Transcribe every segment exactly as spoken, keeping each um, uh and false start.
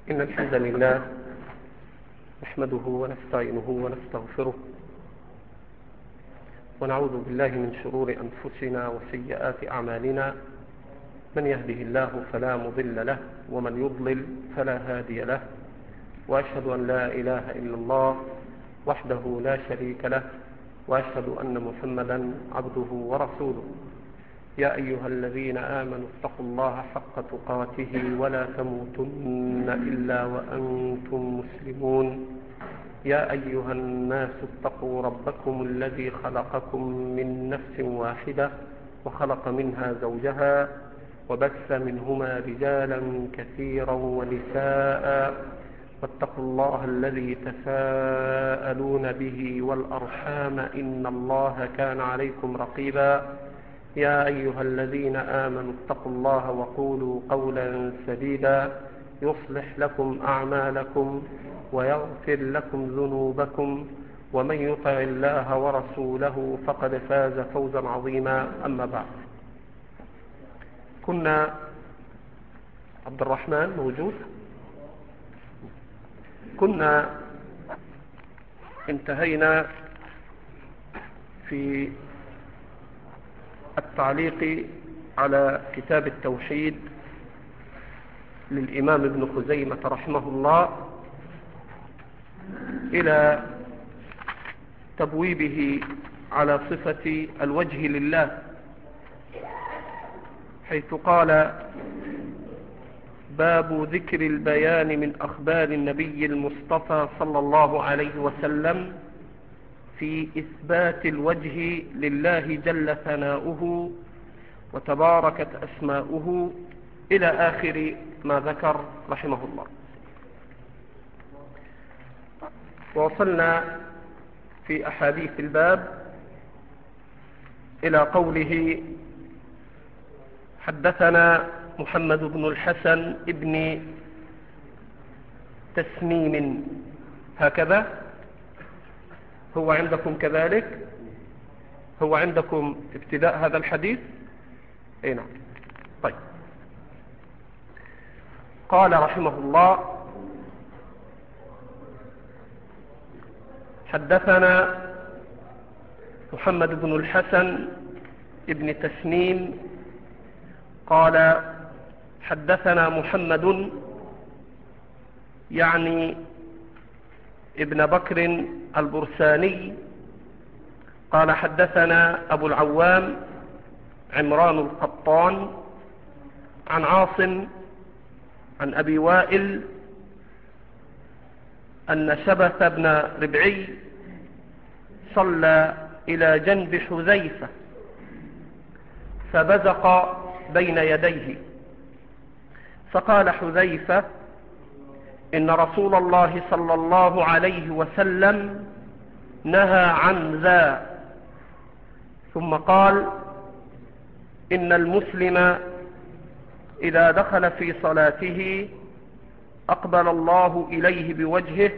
إن الحمد لله نحمده ونستعينه ونستغفره ونعوذ بالله من شرور أنفسنا وسيئات أعمالنا. من يهده الله فلا مضل له ومن يضلل فلا هادي له، وأشهد أن لا إله إلا الله وحده لا شريك له، وأشهد أن محمدا عبده ورسوله. يا أيها الذين آمنوا اتقوا الله حق تقاته ولا تموتن إلا وأنتم مسلمون. يا أيها الناس اتقوا ربكم الذي خلقكم من نفس واحدة وخلق منها زوجها وبث منهما رجالا كثيرا ونساء، واتقوا الله الذي تساءلون به والأرحام إن الله كان عليكم رقيبا. يا أيها الذين آمنوا اتقوا الله وقولوا قولا سديدا يصلح لكم أعمالكم ويغفر لكم ذنوبكم، ومن يطع الله ورسوله فقد فاز فوزا عظيما. أما بعد، كنا عبد الرحمن موجود كنا انتهينا في التعليق على كتاب التوحيد للإمام ابن خزيمة رحمه الله إلى تبويبه على صفة الوجه لله، حيث قال: باب ذكر البيان من أخبار النبي المصطفى صلى الله عليه وسلم في إثبات الوجه لله جل ثناؤه وتباركت أسماؤه إلى آخر ما ذكر رحمه الله. ووصلنا في أحاديث الباب إلى قوله: حدثنا محمد بن الحسن ابن تسنيم. هكذا هو عندكم كذلك؟ هو عندكم ابتداء هذا الحديث؟ اي نعم. طيب، قال رحمه الله: حدثنا محمد بن الحسن ابن تسنيم قال: حدثنا محمد يعني ابن بكر البرساني قال: حدثنا أبو العوام عمران القطان عن عاصم عن أبي وائل أن شبث بن ربعي صلى إلى جنب حذيفة فبزق بين يديه، فقال حذيفة: إن رسول الله صلى الله عليه وسلم نهى عن ذا. ثم قال: إن المسلم إذا دخل في صلاته أقبل الله إليه بوجهه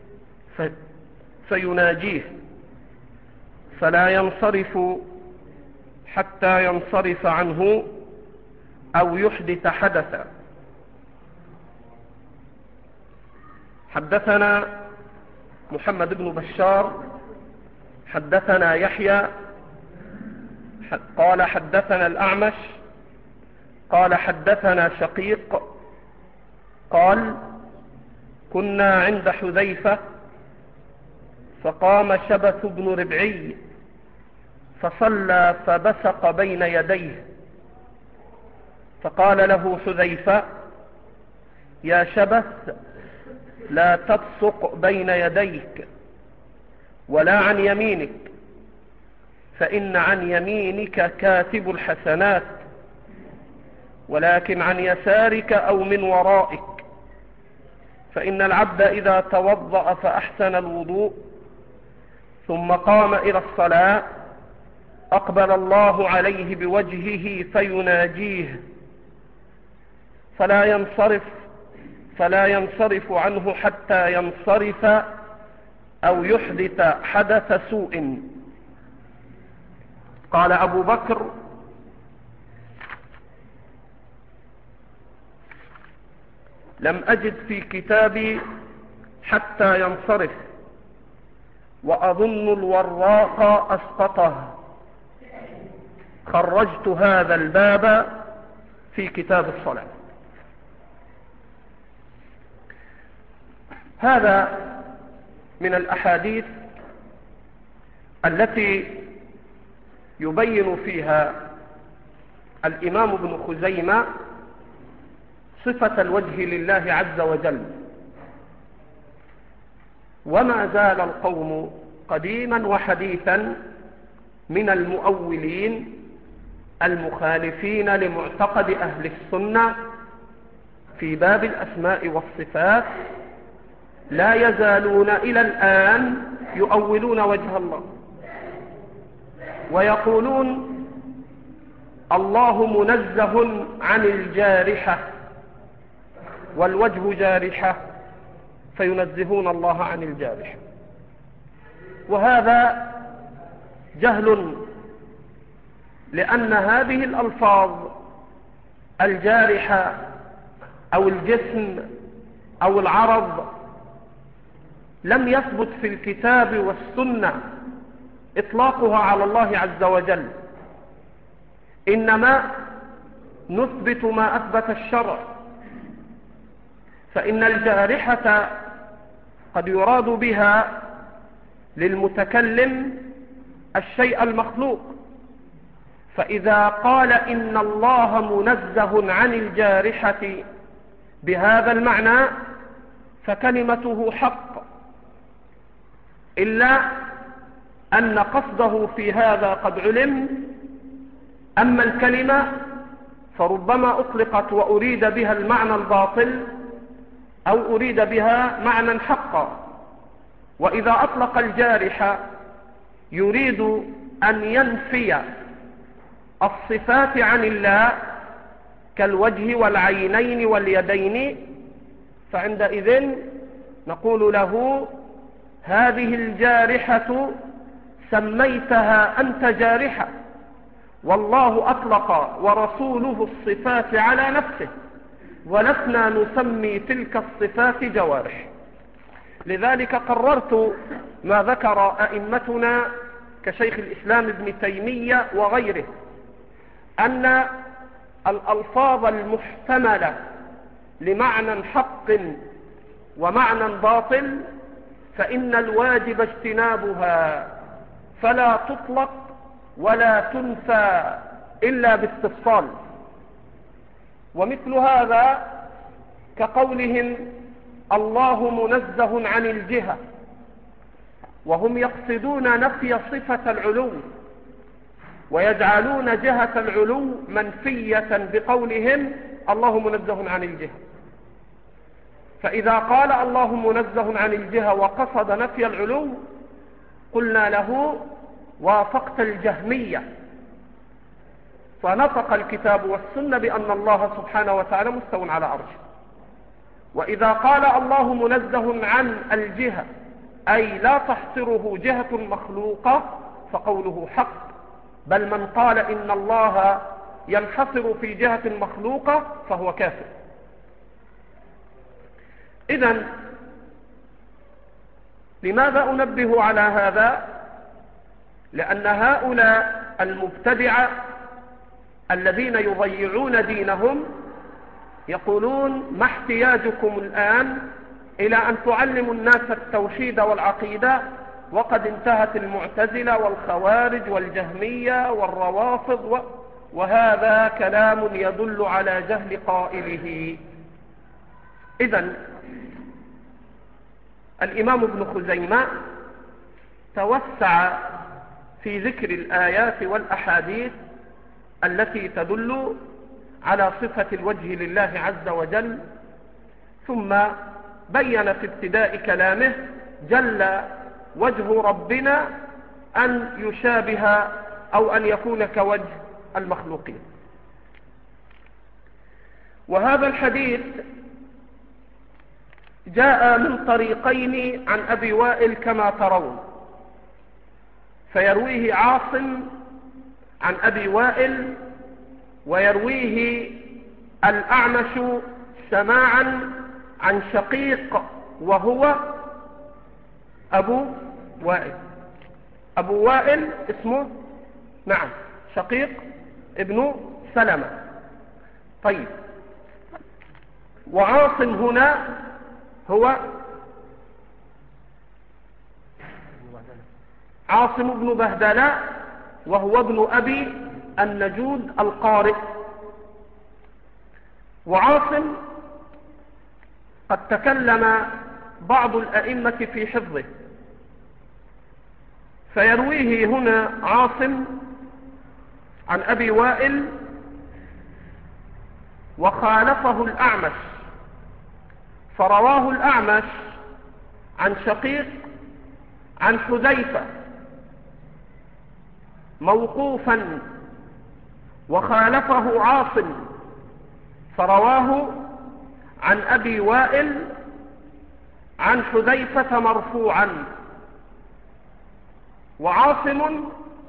فيناجيه فلا ينصرف حتى ينصرف عنه أو يحدث حدثا. حدثنا محمد بن بشار حدثنا يحيى قال: حدثنا الأعمش قال: حدثنا شقيق قال: كنا عند حذيفة فقام شبث بن ربعي فصلى فبصق بين يديه، فقال له حذيفة: يا شبث، لا تبصق بين يديك ولا عن يمينك، فإن عن يمينك كاتب الحسنات، ولكن عن يسارك أو من ورائك. فإن العبد إذا توضأ فأحسن الوضوء ثم قام إلى الصلاة أقبل الله عليه بوجهه فيناجيه فلا ينصرف فلا ينصرف عنه حتى ينصرف أو يحدث حدث سوء. قال أبو بكر: لم أجد في كتابي حتى ينصرف، وأظن الوراق أسقطه. خرجت هذا الباب في كتاب الصلاة. هذا من الأحاديث التي يبين فيها الإمام ابن خزيمة صفة الوجه لله عز وجل. وما زال القوم قديما وحديثا من المؤولين المخالفين لمعتقد أهل السنة في باب الأسماء والصفات لا يزالون إلى الآن يؤولون وجه الله، ويقولون الله منزه عن الجارحة والوجه جارحة، فينزهون الله عن الجارحة. وهذا جهل، لأن هذه الألفاظ الجارحة أو الجسم أو العرض لم يثبت في الكتاب والسنة إطلاقها على الله عز وجل، إنما نثبت ما أثبت الشرع. فإن الجارحة قد يراد بها للمتكلم الشيء المخلوق، فإذا قال إن الله منزه عن الجارحة بهذا المعنى فكلمته حق، إلا أن قصده في هذا قد علم. أما الكلمة فربما أطلقت وأريد بها المعنى الباطل أو أريد بها معنى حقا. وإذا أطلق الجارحة يريد أن ينفي الصفات عن الله كالوجه والعينين واليدين، فعندئذ نقول له هذه الجارحة سميتها أنت جارحة، والله أطلق ورسوله الصفات على نفسه، ولسنا نسمي تلك الصفات جوارح. لذلك قررت ما ذكر أئمتنا كشيخ الإسلام ابن تيمية وغيره، أن الألفاظ المحتملة لمعنى حق ومعنى باطل فإن الواجب اجتنابها، فلا تطلق ولا تنفى إلا باستفصال. ومثل هذا كقولهم الله منزه عن الجهة، وهم يقصدون نفي صفة العلو ويجعلون جهة العلو منفية بقولهم الله منزه عن الجهة. فإذا قال الله منزه عن الجهة وقصد نفي العلو قلنا له وافقت الجهمية، فنطق الكتاب والسنة بأن الله سبحانه وتعالى مستوى على عرشه. وإذا قال الله منزه عن الجهة أي لا تحصره جهة مخلوقة فقوله حق، بل من قال إن الله ينحصر في جهة مخلوقة فهو كافر. إذن لماذا أنبه على هذا؟ لأن هؤلاء المبتدعة الذين يضيعون دينهم يقولون ما احتياجكم الآن إلى أن تعلموا الناس التوحيد والعقيدة وقد انتهت المعتزلة والخوارج والجهمية والروافض و... وهذا كلام يدل على جهل قائله. إذن الإمام ابن خزيمة توسع في ذكر الآيات والأحاديث التي تدل على صفة الوجه لله عز وجل، ثم بين في ابتداء كلامه جل وجه ربنا أن يشابه أو أن يكون كوجه المخلوقين. وهذا الحديث جاء من طريقين عن أبي وائل كما ترون، فيرويه عاصم عن أبي وائل ويرويه الأعمش سماعا عن شقيق وهو أبو وائل. أبو وائل اسمه نعم شقيق ابن سلمة. طيب، وعاصم هنا هو عاصم بن بهدلة، وهو ابن أبي النجود القارئ. وعاصم قد تكلم بعض الأئمة في حفظه، فيرويه هنا عاصم عن أبي وائل وخالفه الأعمش، فرواه الأعمش عن شقيق عن حذيفة موقوفا، وخالفه عاصم فرواه عن أبي وائل عن حذيفة مرفوعا. وعاصم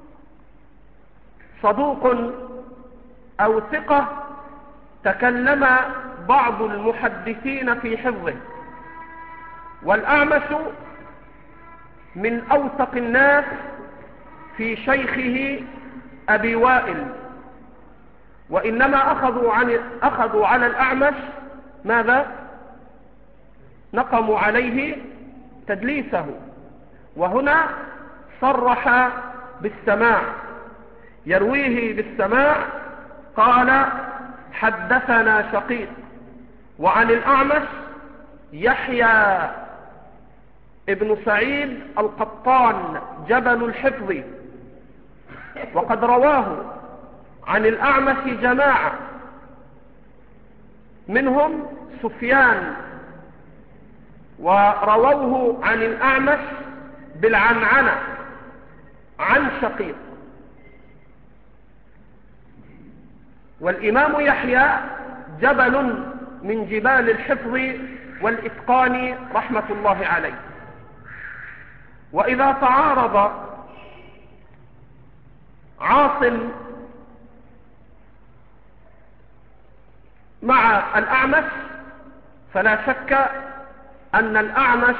صدوق أو ثقة تكلم بعض المحدثين في حفظه، والأعمش من أوثق الناس في شيخه أبي وائل، وإنما أخذوا, عن أخذوا على الأعمش ماذا؟ نقموا عليه تدليسه، وهنا صرح بالسماع، يرويه بالسماع قال حدثنا شقيق، وعن الأعمش يحيى ابن سعيد القطان جبل الحفظ، وقد رواه عن الأعمش جماعة منهم سفيان، ورووه عن الأعمش بالعنعنة عن شقيق. والإمام يحيى جبل من جبال الحفظ والإتقان رحمة الله عليه. وإذا تعارض عاصم مع الأعمش فلا شك أن الأعمش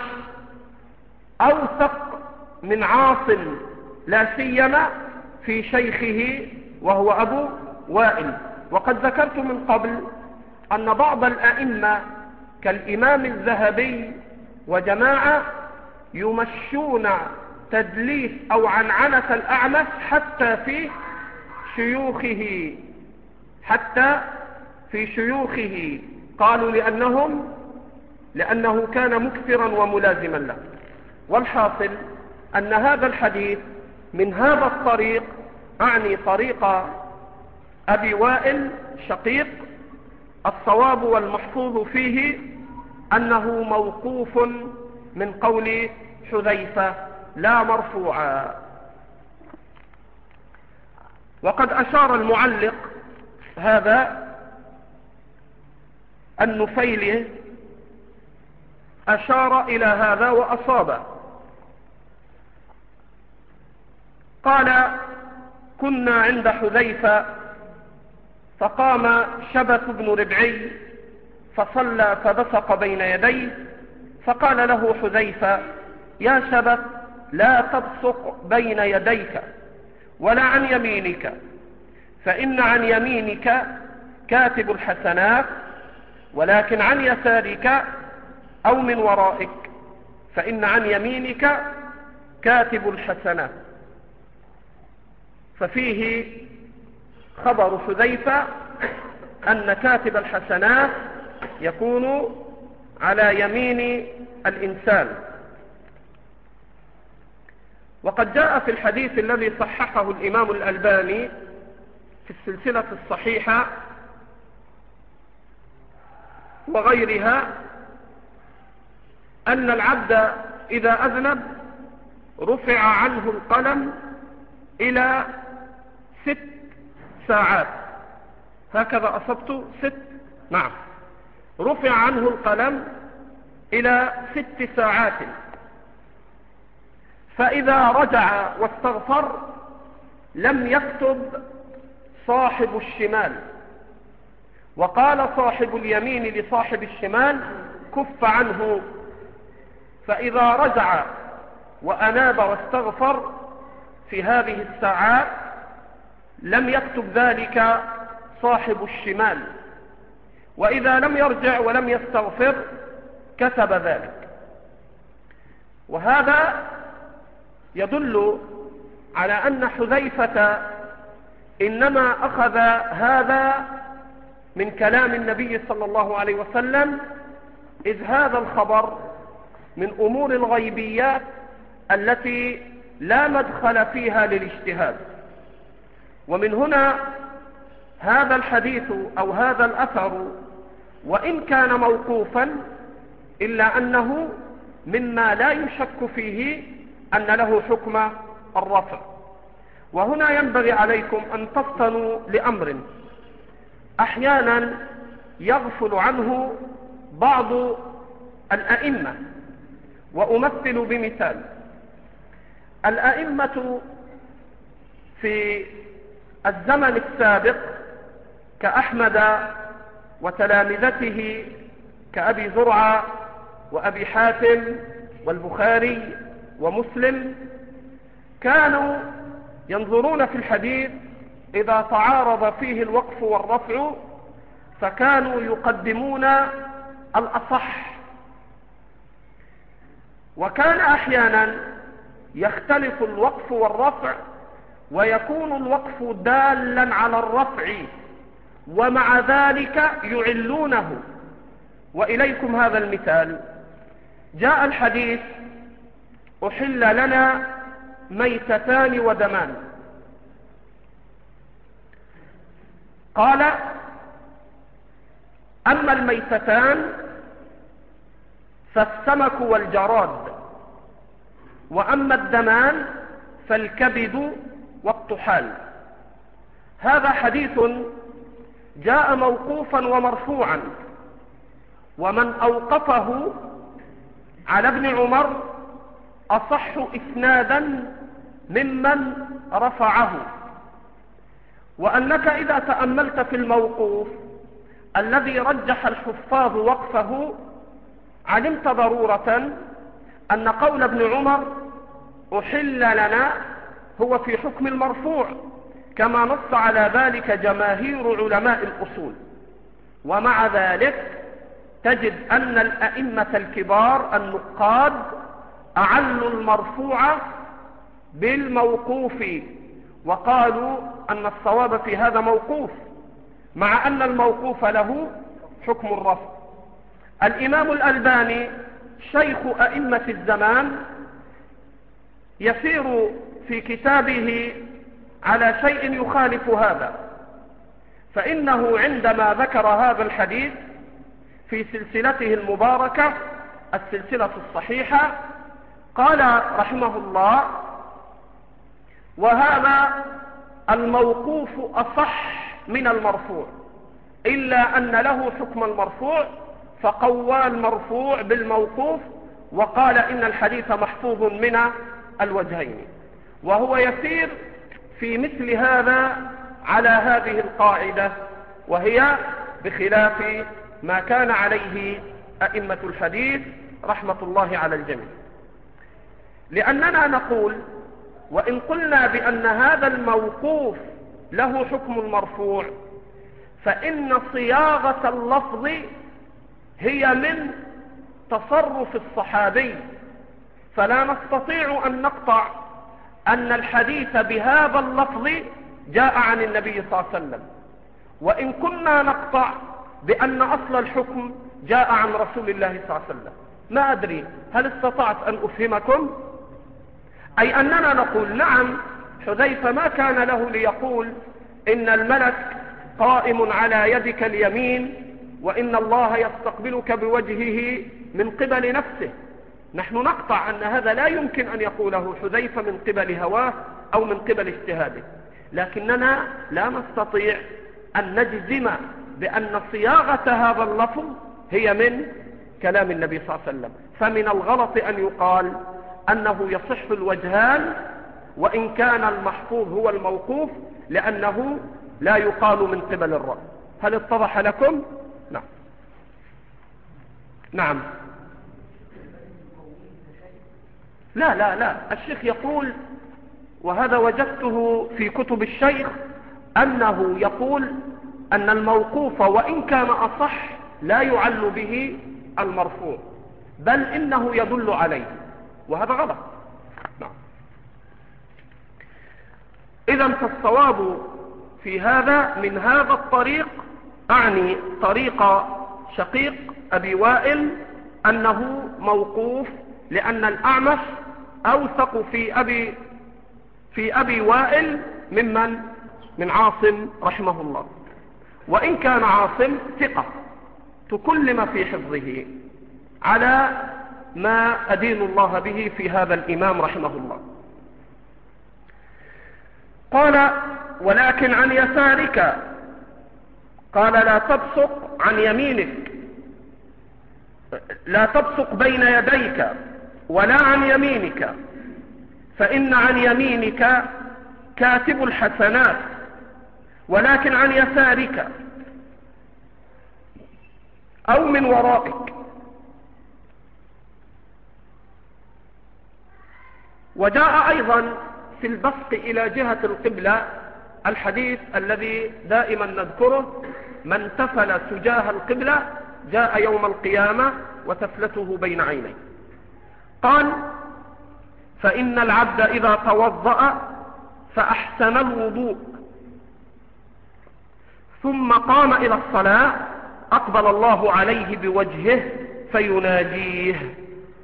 أوثق من عاصم، لا سيما في شيخه وهو أبو وائل. وقد ذكرت من قبل أن بعض الأئمة كالإمام الذهبي وجماعة يمشون تدليس أو عنعنة الأعمش حتى في شيوخه حتى في شيوخه قالوا لأنهم لأنه كان مكثرا وملازما له. والحاصل أن هذا الحديث من هذا الطريق، أعني طريق أبي وائل شقيق، الصواب والمحفوظ فيه أنه موقوف من قول حذيفة لا مرفوعا. وقد أشار المعلق هذا النفيلي أشار إلى هذا وأصابه، قال كنا عند حذيفة فقام شبث بن ربعي فصلى فبصق بين يديه، فقال له حذيفة يا شبث لا تبصق بين يديك ولا عن يمينك، فإن عن يمينك كاتب الحسنات، ولكن عن يسارك أو من ورائك فإن عن يمينك كاتب الحسنات. ففيه خبر حذيفة أن كاتب الحسنات يكون على يمين الإنسان. وقد جاء في الحديث الذي صححه الإمام الألباني في السلسلة الصحيحة وغيرها أن العبد إذا أذنب رفع عنه القلم إلى ست ساعات. هكذا أصبت ست نعم رفع عنه القلم إلى ست ساعات، فإذا رجع واستغفر لم يكتب صاحب الشمال. وقال صاحب اليمين لصاحب الشمال كف عنه، فإذا رجع وأناب واستغفر في هذه الساعات لم يكتب ذلك صاحب الشمال، وإذا لم يرجع ولم يستغفر كتب ذلك. وهذا يدل على أن حذيفة إنما أخذ هذا من كلام النبي صلى الله عليه وسلم، إذ هذا الخبر من أمور الغيبيات التي لا مدخل فيها للاجتهاد. ومن هنا هذا الحديث أو هذا الأثر وإن كان موقوفا إلا أنه مما لا يشك فيه أن له حكم الرفع. وهنا ينبغي عليكم أن تفطنوا لأمر أحيانا يغفل عنه بعض الأئمة، وأمثل بمثال. الأئمة في الزمن السابق كأحمد وتلامذته كأبي زرعة وأبي حاتم والبخاري ومسلم كانوا ينظرون في الحديث إذا تعارض فيه الوقف والرفع فكانوا يقدمون الأصح، وكان أحيانا يختلف الوقف والرفع ويكون الوقف دالا على الرفع ومع ذلك يعلونه. وإليكم هذا المثال. جاء الحديث أحل لنا ميتتان ودمان، قال أما الميتتان فالسمك والجراد، وأما الدمان فالكبد والطحال. هذا حديث جاء موقوفا ومرفوعا، ومن أوقفه على ابن عمر أصح إسنادا ممن رفعه. وأنك إذا تأملت في الموقوف الذي رجح الحفاظ وقفه علمت ضرورة أن قول ابن عمر أحل لنا هو في حكم المرفوع، كما نص على ذلك جماهير علماء الأصول. ومع ذلك تجد أن الأئمة الكبار النقاد أعلوا المرفوع بالموقوف، وقالوا أن الصواب في هذا موقوف، مع أن الموقوف له حكم الرفع. الإمام الألباني شيخ أئمة الزمان يسير في كتابه على شيء يخالف هذا، فإنه عندما ذكر هذا الحديث في سلسلته المباركة السلسلة الصحيحة قال رحمه الله: وهذا الموقوف أصح من المرفوع، إلا أن له حكم المرفوع، فقوى المرفوع بالموقوف وقال إن الحديث محفوظ من الوجهين. وهو يسير في مثل هذا على هذه القاعدة، وهي بخلاف ما كان عليه أئمة الحديث رحمة الله على الجميع. لأننا نقول وإن قلنا بأن هذا الموقوف له حكم المرفوع، فإن صياغة اللفظ هي من تصرف الصحابي، فلا نستطيع أن نقطع أن الحديث بهذا اللفظ جاء عن النبي صلى الله عليه وسلم. وإن كنا نقطع بأن أصل الحكم جاء عن رسول الله صلى الله عليه وسلم. ما أدري هل استطعت أن أفهمكم؟ أي أننا نقول نعم، حذيفة ما كان له ليقول إن الملك قائم على يدك اليمين وإن الله يستقبلك بوجهه من قبل نفسه. نحن نقطع أن هذا لا يمكن أن يقوله حذيفة من قبل هواه أو من قبل اجتهاده، لكننا لا نستطيع أن نجزم بأن صياغة هذا اللفظ هي من كلام النبي صلى الله عليه وسلم. فمن الغلط أن يقال أنه يصح الوجهان وإن كان المحفوظ هو الموقوف، لأنه لا يقال من قبل الرأي. هل اتضح لكم؟ نعم. نعم. لا لا لا الشيخ يقول، وهذا وجدته في كتب الشيخ، أنه يقول أن الموقوف وإن كان أصح لا يعل به المرفوع، بل إنه يدل عليه، وهذا غلط. نعم. إذن فالصواب في هذا من هذا الطريق، أعني طريق شقيق أبي وائل، أنه موقوف، لأن الأعمش أوثق في أبي في أبي وائل ممن من عاصم رحمه الله، وإن كان عاصم ثقة تكلم في حفظه على ما أدين الله به في هذا الإمام رحمه الله. قال: ولكن عن يسارك، قال: لا تبصق عن يمينك، لا تبصق بين يديك ولا عن يمينك، فإن عن يمينك كاتب الحسنات، ولكن عن يسارك أو من ورائك. وجاء أيضا في البصق إلى جهة القبلة الحديث الذي دائما نذكره: من تفل تجاه القبلة جاء يوم القيامة وتفلته بين عينيه. قال: فإن العبد إذا توضأ فأحسن الوضوء ثم قام إلى الصلاة أقبل الله عليه بوجهه فيناجيه،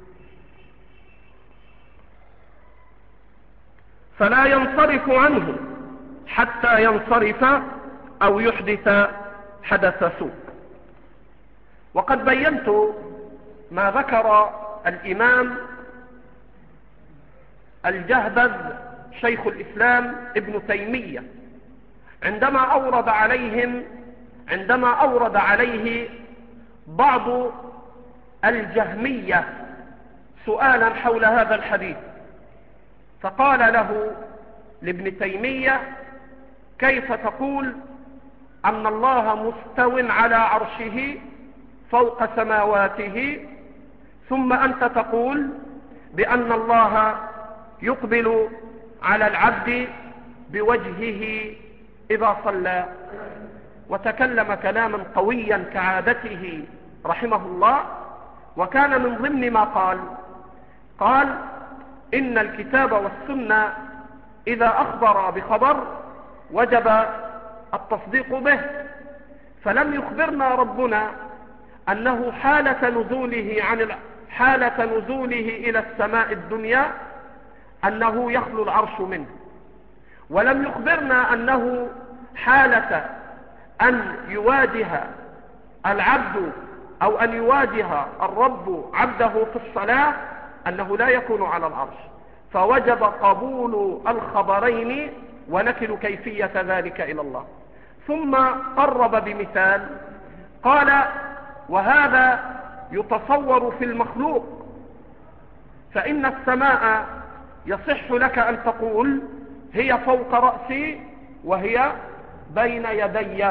فلا ينصرف عنه حتى ينصرف أو يحدث حدث سوء. وقد بينت ما ذكر الإمام الجهبذ شيخ الإسلام ابن تيمية عندما أورد عليهم عندما أورد عليه بعض الجهمية سؤالا حول هذا الحديث، فقال له لابن تيمية: كيف تقول أن الله مستو على عرشه فوق سماواته، ثم أنت تقول بأن الله يقبل على العبد بوجهه إذا صلى؟ وتكلم كلاما قويا كعادته رحمه الله. وكان من ضمن ما قال قال إن الكتاب والسنة إذا أخبر بخبر وجب التصديق به، فلم يخبرنا ربنا أنه حالة نزوله عن حالة نزوله إلى السماء الدنيا أنه يخلو العرش منه، ولم يخبرنا أنه حالة أن يواجه العبد أو أن يواجه الرب عبده في الصلاة أنه لا يكون على العرش، فوجب قبول الخبرين ونكل كيفية ذلك إلى الله. ثم قرب بمثال قال: وهذا يتصور في المخلوق، فإن السماء يصح لك أن تقول هي فوق رأسي وهي بين يدي،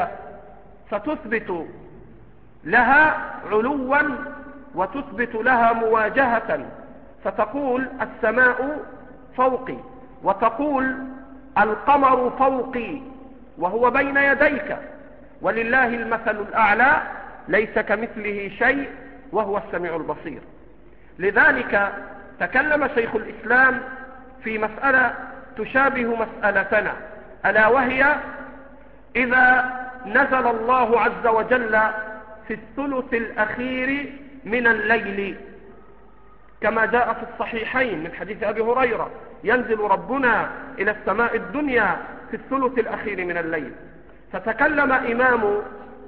فتثبت لها علوا وتثبت لها مواجهة، فتقول السماء فوقي، وتقول القمر فوقي وهو بين يديك، ولله المثل الأعلى ليس كمثله شيء وهو السميع البصير. لذلك تكلم شيخ الإسلام في مسألة تشابه مسألتنا، ألا وهي إذا نزل الله عز وجل في الثلث الأخير من الليل، كما جاء في الصحيحين من حديث أبي هريرة: ينزل ربنا إلى السماء الدنيا في الثلث الأخير من الليل. فتكلم إمام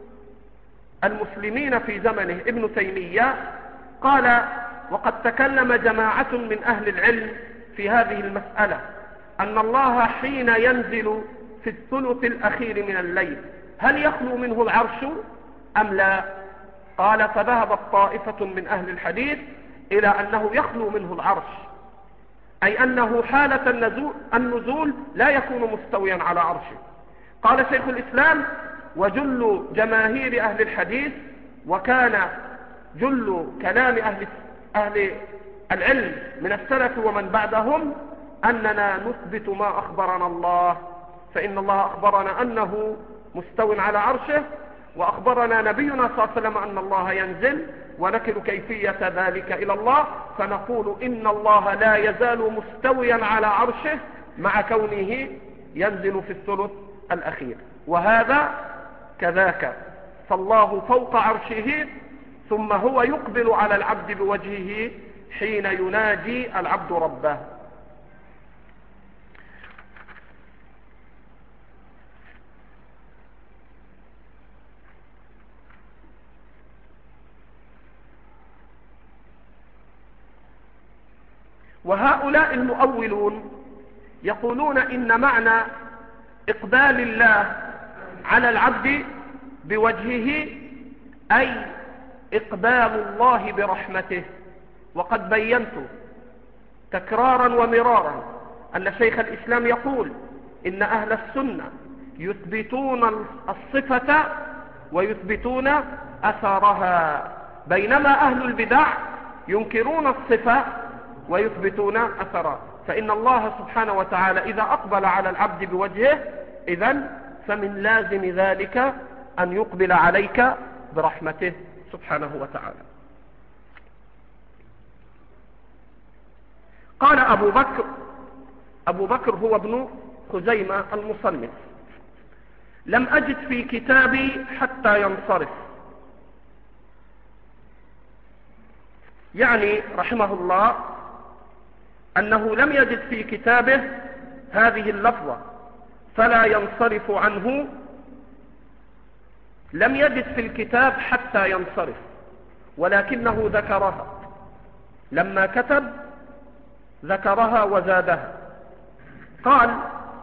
المسلمين في زمنه ابن تيمية قال: وقد تكلم جماعة من أهل العلم في هذه المسألة، أن الله حين ينزل في الثلث الأخير من الليل هل يخلو منه العرش أم لا؟ قال: فذهبت طائفة من أهل الحديث إلى أنه يخلو منه العرش، أي أنه حالة النزول, النزول لا يكون مستويا على عرشه. قال شيخ الإسلام: وجل جماهير أهل الحديث وكان جل كلام أهل, أهل العلم من السلف ومن بعدهم أننا نثبت ما أخبرنا الله، فإن الله أخبرنا أنه مستو على عرشه، وأخبرنا نبينا صلى الله عليه وسلم أن الله ينزل، ونكل كيفية ذلك إلى الله، فنقول إن الله لا يزال مستويا على عرشه مع كونه ينزل في الثلث الأخير. وهذا كذاك، فالله فوق عرشه، ثم هو يقبل على العبد بوجهه حين يناجي العبد ربه. وهؤلاء المؤولون يقولون إن معنى إقبال الله على العبد بوجهه أي إقبال الله برحمته. وقد بينت تكرارا ومرارا أن شيخ الإسلام يقول إن أهل السنة يثبتون الصفة ويثبتون أثرها، بينما أهل البدع ينكرون الصفة ويثبتون أثرها. فإن الله سبحانه وتعالى إذا أقبل على العبد بوجهه، إذن فمن لازم ذلك أن يقبل عليك برحمته سبحانه وتعالى. قال أبو بكر أبو بكر هو ابن خزيمة المصنف: لم أجد في كتابي حتى ينصرف، يعني رحمه الله أنه لم يجد في كتابه هذه اللفظة فلا ينصرف عنه، لم يجد في الكتاب حتى ينصرف، ولكنه ذكرها لما كتب، ذكرها وزادها. قال: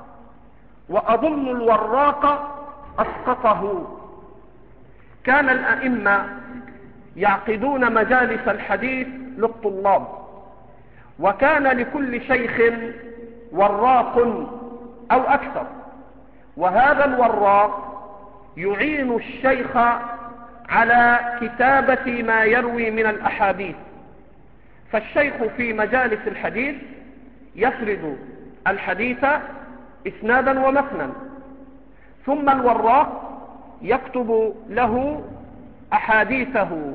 وأظن الوراق أسقطه. كان الأئمة يعقدون مجالس الحديث للطلاب، وكان لكل شيخ وراق أو أكثر، وهذا الوراق يعين الشيخ على كتابة ما يروي من الأحاديث. فالشيخ في مجالس الحديث يفرد الحديث إسنادا ومتنا، ثم الوراق يكتب له أحاديثه،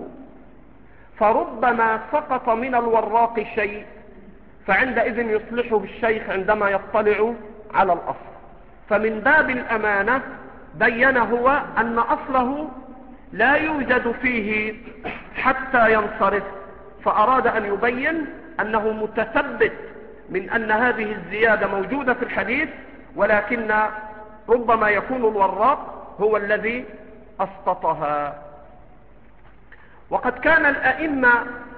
فربما سقط من الوراق شيء، فعندئذ يصلحه الشيخ عندما يطلع على الأصل. فمن باب الأمانة بين هو أن أصله لا يوجد فيه حتى ينصرف، فأراد أن يبين أنه متثبت من أن هذه الزيادة موجودة في الحديث، ولكن ربما يكون الوراق هو الذي أسقطها. وقد كان الأئمة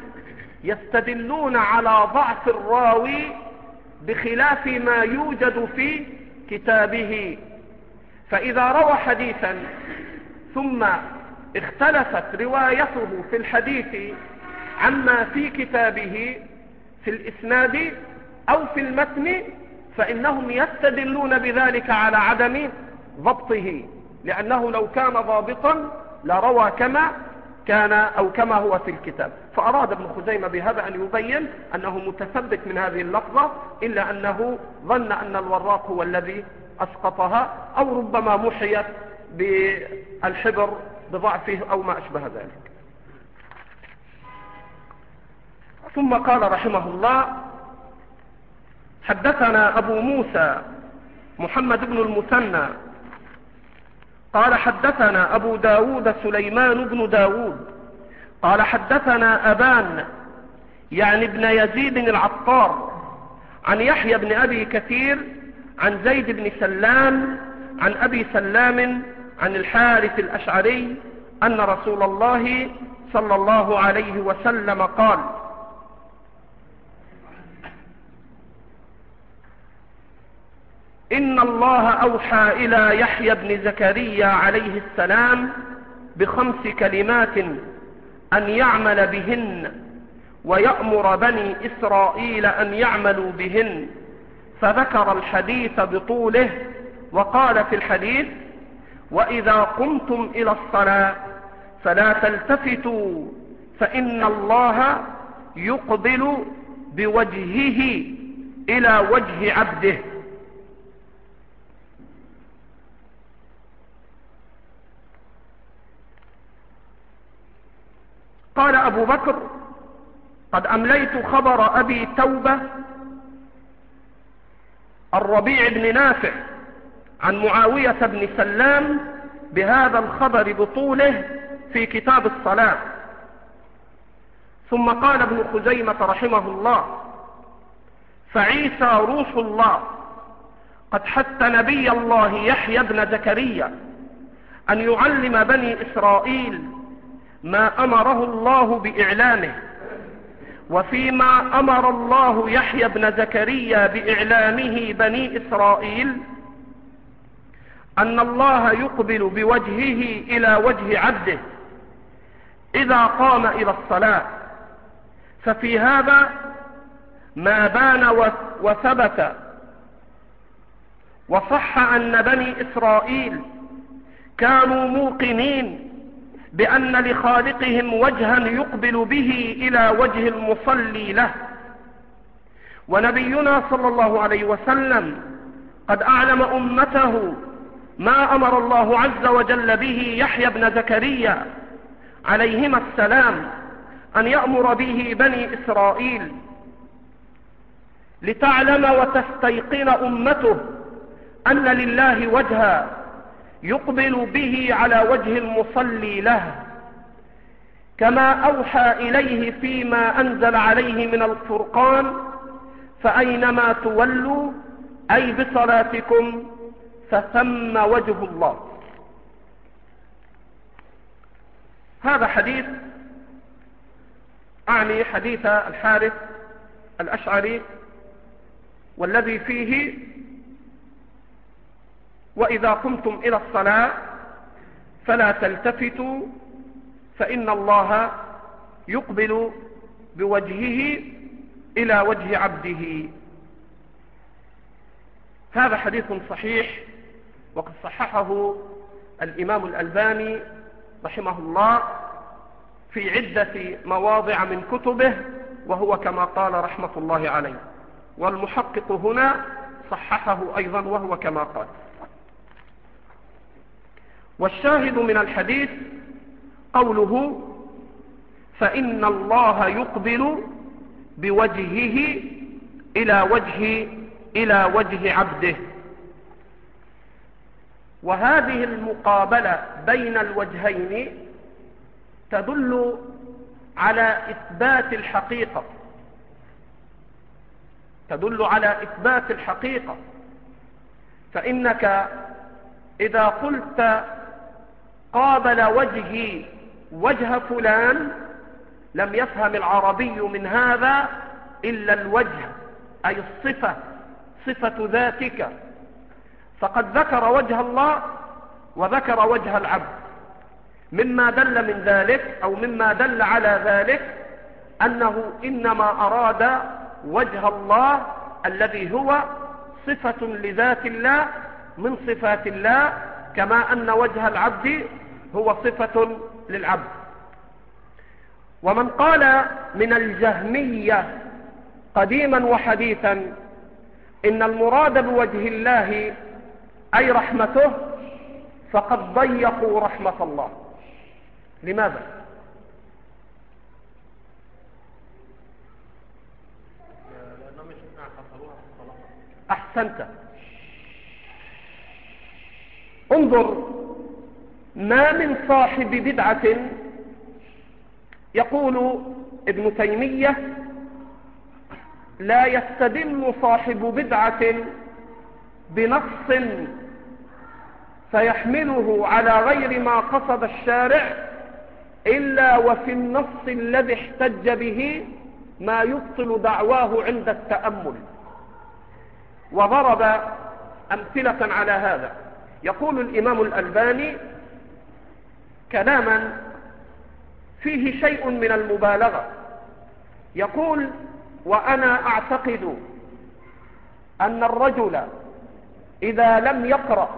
يستدلون على ضعف الراوي بخلاف ما يوجد في كتابه، فإذا روى حديثا ثم اختلفت روايته في الحديث عما في كتابه في الإسناد أو في المتن، فإنهم يستدلون بذلك على عدم ضبطه، لأنه لو كان ضابطا لروى كما كان أو كما هو في الكتاب. فأراد ابن خزيمة بهذا أن يبين أنه متثبت من هذه اللفظة، إلا أنه ظن أن الوراق هو الذي أسقطها، أو ربما محيت بالحبر بضعفه أو ما أشبه ذلك. ثم قال رحمه الله: حدثنا أبو موسى محمد بن المثنى قال حدثنا أبو داود سليمان بن داود قال حدثنا أبان يعني ابن يزيد العطار عن يحيى بن أبي كثير عن زيد بن سلام عن أبي سلام عن الحارث الأشعري أن رسول الله صلى الله عليه وسلم قال: إن الله أوحى إلى يحيى بن زكريا عليه السلام بخمس كلمات أن يعمل بهن ويأمر بني إسرائيل أن يعملوا بهن، فذكر الحديث بطوله، وقال في الحديث: وإذا قمتم إلى الصلاة فلا تلتفتوا فإن الله يقبل بوجهه إلى وجه عبده. قال أبو بكر: قد أمليت خبر أبي توبة الربيع بن نافع عن معاوية بن سلام بهذا الخبر بطوله في كتاب الصلاة. ثم قال ابن خزيمة رحمه الله: فعيسى روح الله قد حث نبي الله يحيى بن زكريا أن يعلم بني إسرائيل ما أمره الله بإعلامه، وفيما أمر الله يحيى بن زكريا بإعلامه بني إسرائيل أن الله يقبل بوجهه إلى وجه عبده إذا قام إلى الصلاة. ففي هذا ما بان وثبت وصح أن بني إسرائيل كانوا موقنين بأن لخالقهم وجها يقبل به إلى وجه المصلي له. ونبينا صلى الله عليه وسلم قد أعلم أمته ما أمر الله عز وجل به يحيى بن زكريا عليهما السلام أن يأمر به بني إسرائيل، لتعلم وتستيقن أمته أن لله وجها يقبل به على وجه المصلي له، كما أوحى إليه فيما أنزل عليه من الفرقان: فأينما تولوا أي بصلاتكم فثم وجه الله. هذا حديث، أعني حديث الحارث الأشعري، والذي فيه: وإذا قمتم إلى الصلاة فلا تلتفتوا فإن الله يقبل بوجهه إلى وجه عبده. هذا حديث صحيح، وقد صححه الإمام الألباني رحمه الله في عدة مواضع من كتبه، وهو كما قال رحمة الله عليه، والمحقق هنا صححه أيضا وهو كما قال. والشاهد من الحديث قوله: فإن الله يقبل بوجهه إلى وجه إلى وجه عبده. وهذه المقابلة بين الوجهين تدل على إثبات الحقيقة، تدل على إثبات الحقيقة. فإنك إذا قلت قابل وجهي وجه فلان لم يفهم العربي من هذا إلا الوجه، أي الصفة، صفة ذاتك. فقد ذكر وجه الله وذكر وجه العبد، مما دل من ذلك أو مما دل على ذلك أنه إنما أراد وجه الله الذي هو صفة لذات الله من صفات الله، كما أن وجه العبد هو صفة للعبد. ومن قال من الجهمية قديما وحديثا إن المراد بوجه الله أي رحمته، فقد ضيقوا رحمة الله. لماذا؟ أحسنت. انظر، ما من صاحب بدعة، يقول ابن تيمية: لا يستدل صاحب بدعة بنص فيحمله على غير ما قصد الشارع إلا وفي النص الذي احتج به ما يبطل دعواه عند التأمل. وضرب أمثلة على هذا. يقول الإمام الألباني كلاما فيه شيء من المبالغة، يقول: وأنا أعتقد أن الرجل إذا لم يقرأ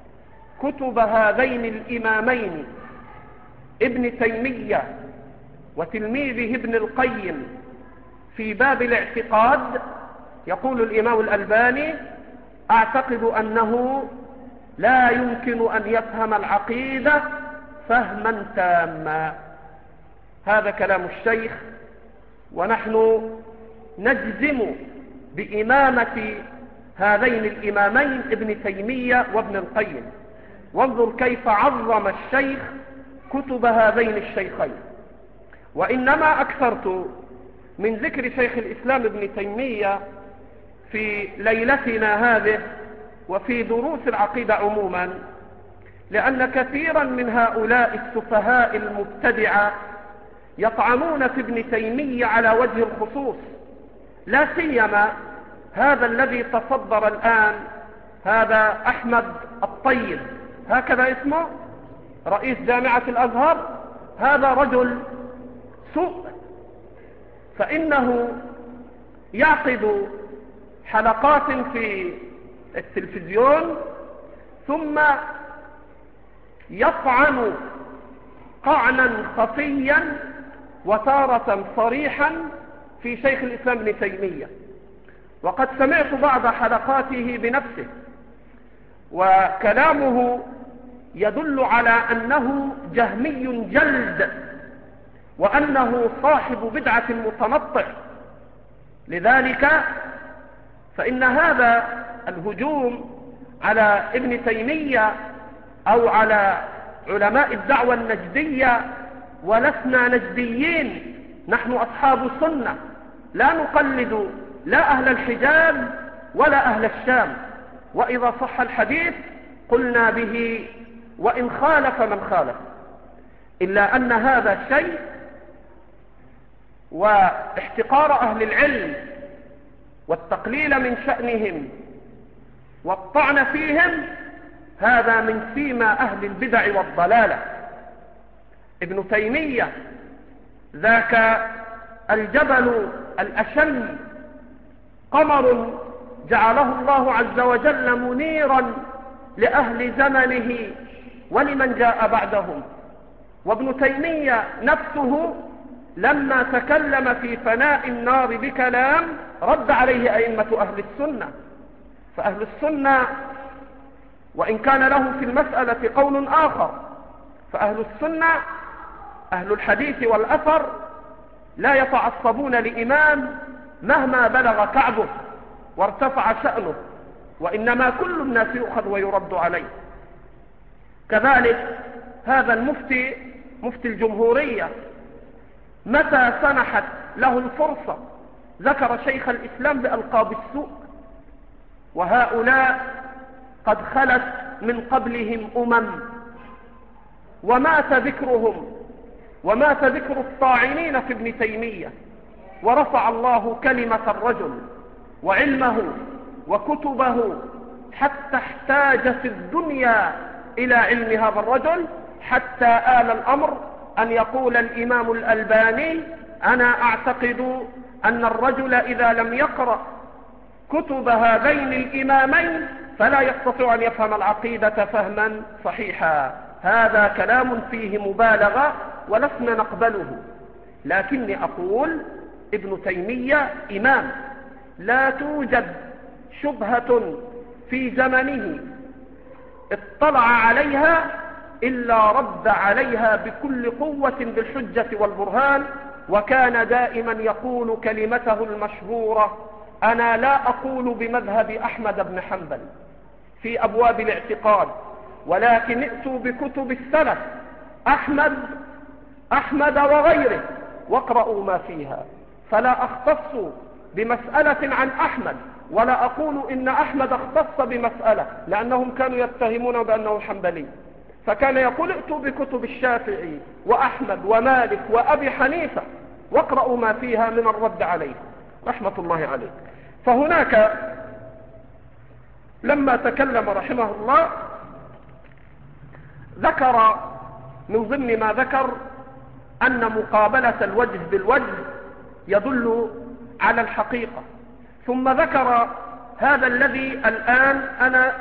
كتب هذين الإمامين ابن تيمية وتلميذه ابن القيم في باب الاعتقاد، يقول الإمام الألباني: أعتقد أنه لا يمكن أن يفهم العقيدة فهما تاما. هذا كلام الشيخ، ونحن نجزم بإمامة هذين الإمامين ابن تيمية وابن القيم. وانظر كيف عظم الشيخ كتب هذين الشيخين. وإنما أكثرت من ذكر شيخ الإسلام ابن تيمية في ليلتنا هذه وفي دروس العقيدة عموما، لأن كثيرا من هؤلاء السفهاء المبتدعة يطعنون في ابن تيمية على وجه الخصوص، لا سيما هذا الذي تصدر الآن، هذا أحمد الطيب، هكذا اسمه، رئيس جامعة الأزهر. هذا رجل سوء، فإنه يعقد حلقات في التلفزيون ثم يطعن طعنا خفيا وتارة صريحا في شيخ الإسلام ابن تيمية. وقد سمعت بعض حلقاته بنفسه، وكلامه يدل على أنه جهمي جلد، وأنه صاحب بدعة متنطع. لذلك فإن هذا الهجوم على ابن تيمية أو على علماء الدعوة النجدية، ولسنا نجديين، نحن أصحاب سنة، لا نقلد لا أهل الحجاز ولا أهل الشام، وإذا صح الحديث قلنا به وإن خالف من خالف. إلا أن هذا شيء، واحتقار أهل العلم والتقليل من شأنهم والطعن فيهم، هذا من سيما أهل البدع والضلالة. ابن تيمية ذاك الجبل الأشم، قمر جعله الله عز وجل منيرا لأهل زمنه ولمن جاء بعدهم. وابن تيمية نفسه لما تكلم في فناء النار بكلام رد عليه أئمة أهل السنة. فأهل السنة وإن كان له في المسألة قول آخر، فأهل السنة أهل الحديث والأثر لا يتعصبون لإمام مهما بلغ كعبه وارتفع شأنه، وإنما كل الناس يؤخذ ويرد عليه. كذلك هذا المفتي، مفتي الجمهورية، متى سنحت له الفرصة ذكر شيخ الإسلام بألقاب السوء، وهؤلاء قد خلت من قبلهم أمم ومات ذكرهم، ومات ذكر الطاعنين في ابن تيمية، ورفع الله كلمة الرجل وعلمه وكتبه حتى احتاجت الدنيا إلى علم هذا الرجل، حتى آل الأمر أن يقول الإمام الألباني: أنا أعتقد أن الرجل إذا لم يقرأ كتب هذين الإمامين فلا يستطيع أن يفهم العقيدة فهما صحيحا. هذا كلام فيه مبالغة ولسنا نقبله، لكني أقول ابن تيمية إمام، لا توجد شبهة في زمنه اطلع عليها إلا رد عليها بكل قوة بالحجة والبرهان. وكان دائما يقول كلمته المشهورة: أنا لا أقول بمذهب أحمد بن حنبل في أبواب الاعتقاد، ولكن ائتوا بكتب السلف أحمد أحمد وغيره واقرأوا ما فيها، فلا أختص بمسألة عن أحمد ولا أقول إن أحمد اختص بمسألة، لأنهم كانوا يتهمون بأنه حنبلي، فكان يقول ائتوا بكتب الشافعي وأحمد ومالك وأبي حنيفة واقرأوا ما فيها من الرد عليه رحمة الله عليه. فهناك لما تكلم رحمه الله ذكر من ضمن ما ذكر أن مقابلة الوجه بالوجه يدل على الحقيقة، ثم ذكر هذا الذي الآن أنا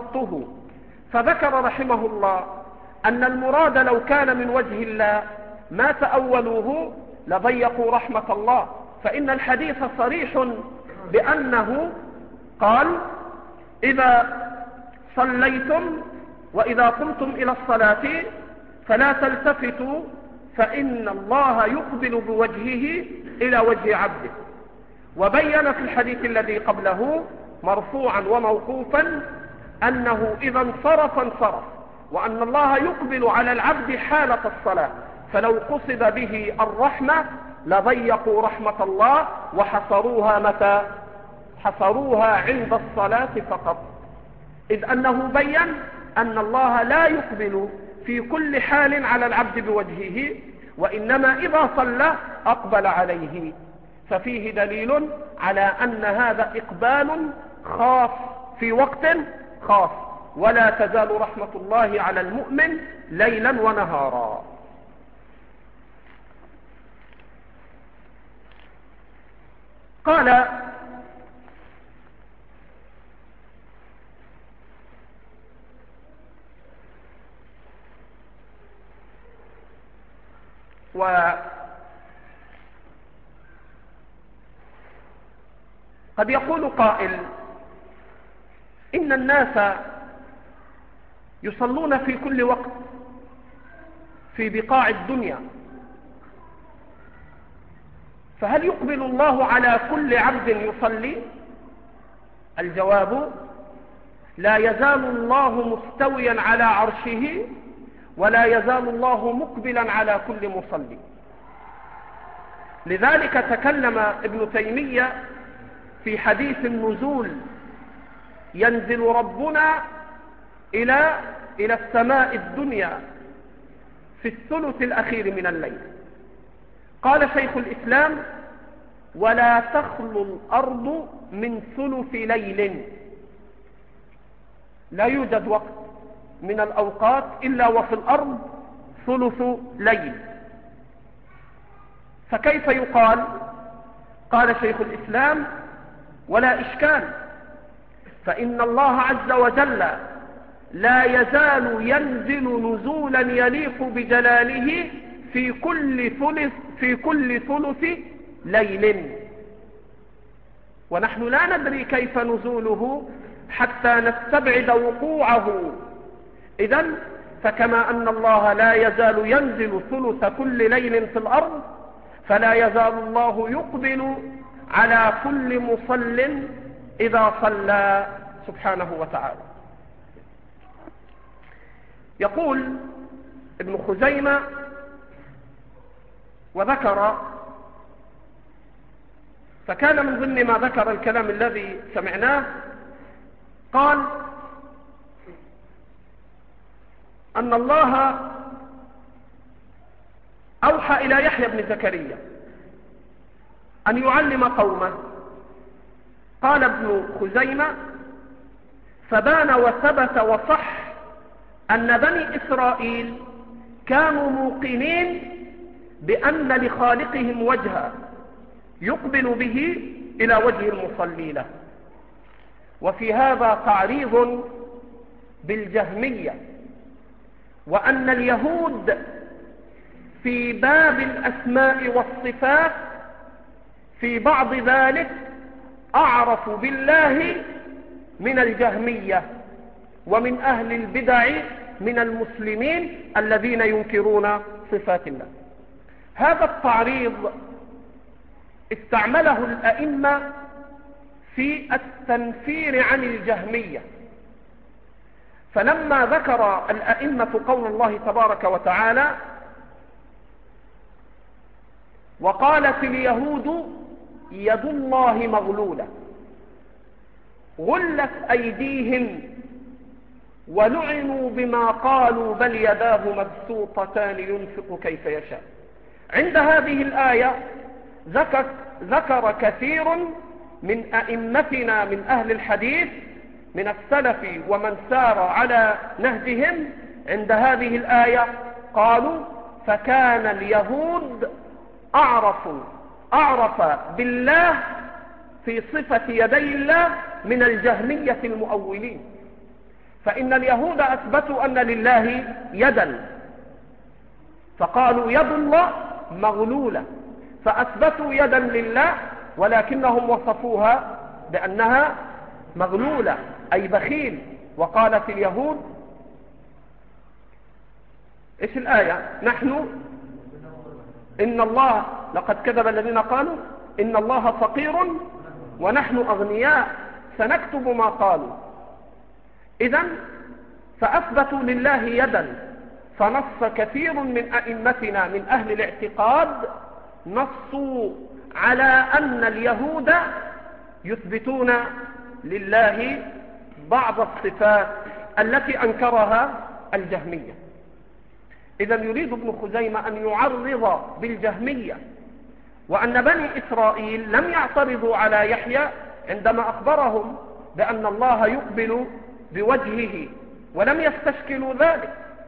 استنبطته، فذكر رحمه الله أن المراد لو كان من وجه الله ما تأولوه لضيقوا رحمة الله، فإن الحديث صريح بأنه قال: إذا صليتم وإذا قمتم إلى الصلاة فلا تلتفتوا فإن الله يقبل بوجهه إلى وجه عبده. وبين في الحديث الذي قبله مرفوعا وموقوفا أنه إذا انصرف انصرف، وأن الله يقبل على العبد حالة الصلاة، فلو قصد به الرحمة لضيقوا رحمة الله وحصروها متى؟ حصروها عند الصلاة فقط، إذ أنه بين أن الله لا يقبل في كل حال على العبد بوجهه، وإنما إذا صلى أقبل عليه، ففيه دليل على أن هذا إقبال خاص في وقت خاص، ولا تزال رحمة الله على المؤمن ليلا ونهارا. قال: وقد يقول قائل: إن الناس يصلون في كل وقت في بقاع الدنيا، فهل يقبل الله على كل عبد يصلي؟ الجواب: لا يزال الله مستويا على عرشه، ولا يزال الله مقبلا على كل مصلي. لذلك تكلم ابن تيمية في حديث النزول: ينزل ربنا إلى إلى السماء الدنيا في الثلث الأخير من الليل. قال شيخ الإسلام: ولا تخلو الأرض من ثلث ليل، لا يوجد وقت من الأوقات إلا وفي الأرض ثلث ليل، فكيف يقال؟ قال شيخ الإسلام: ولا إشكال، فإن الله عز وجل لا يزال ينزل نزولا يليق بجلاله في كل ثلث في كل ثلث ليل، ونحن لا ندري كيف نزوله حتى نستبعد وقوعه. إذن فكما أن الله لا يزال ينزل ثلث كل ليل في الأرض، فلا يزال الله يقبل على كل مصل إذا صلى سبحانه وتعالى. يقول ابن خزيمة وذكر، فكان من ضمن ما ذكر الكلام الذي سمعناه، قال: أن الله أوحى إلى يحيى بن زكريا أن يعلم قومه. قال ابن خزيمة: فبان وثبت وصح أن بني إسرائيل كانوا موقنين بأن لخالقهم وجها يقبل به إلى وجه المصلي له. وفي هذا تعريض بالجهمية، وأن اليهود في باب الأسماء والصفات في بعض ذلك أعرف بالله من الجهمية ومن أهل البدع من المسلمين الذين ينكرون صفات الله. هذا التعريض استعمله الأئمة في التنفير عن الجهمية، فلما ذكر الأئمة قول الله تبارك وتعالى: وقالت اليهود يد الله مغلولة غلت أيديهم ولعنوا بما قالوا بل يداه مبسوطتان ينفق كيف يشاء. عند هذه الآية ذكر, ذكر كثير من أئمتنا من أهل الحديث من السلف ومن سار على نهجهم، عند هذه الآية قالوا: فكان اليهود أعرف أعرف بالله في صفة يدي الله من الجهمية المؤولين، فإن اليهود أثبتوا أن لله يدا، فقالوا يد الله مغلولة، فأثبتوا يدا لله ولكنهم وصفوها بأنها مغلولة أي بخيل. وقالت اليهود إيش الآية؟ نحن إن الله لقد كذب الذين قالوا إن الله فقير ونحن أغنياء سنكتب ما قالوا. إذن فأثبتوا لله يدا، فنص كثير من أئمتنا من أهل الاعتقاد نصوا على أن اليهود يثبتون لله بعض الصفات التي أنكرها الجهمية. إذن يريد ابن خزيمة أن يعرض بالجهمية وأن بني إسرائيل لم يعترضوا على يحيى عندما أخبرهم بأن الله يقبل بوجهه ولم يستشكلوا ذلك.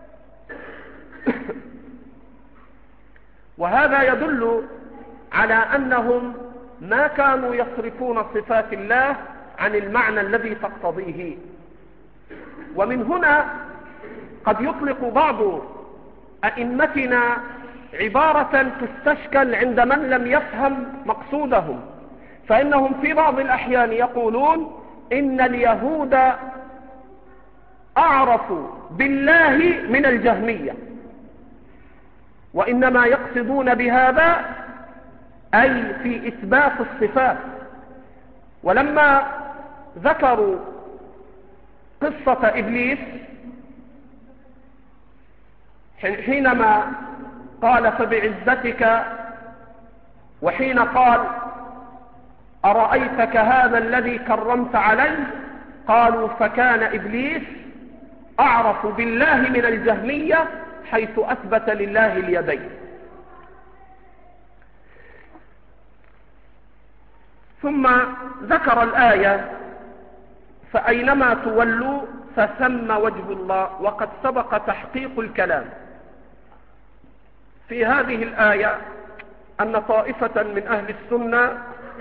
وهذا يدل على أنهم ما كانوا يصرفون صفات الله عن المعنى الذي تقتضيه. ومن هنا قد يطلق بعض أئمتنا عبارة تستشكل عند من لم يفهم مقصودهم، فإنهم في بعض الأحيان يقولون إن اليهود أعرفوا بالله من الجهمية، وإنما يقصدون بهذا أي في إثبات الصفات. ولما ذكروا قصة إبليس حينما قال فبعزتك، وحين قال أرأيتك هذا الذي كرمت علي، قالوا فكان إبليس أعرف بالله من الجهمية حيث أثبت لله اليدين. ثم ذكر الآية فأينما تولوا فثم وجه الله، وقد سبق تحقيق الكلام في هذه الآية أن طائفة من أهل السنة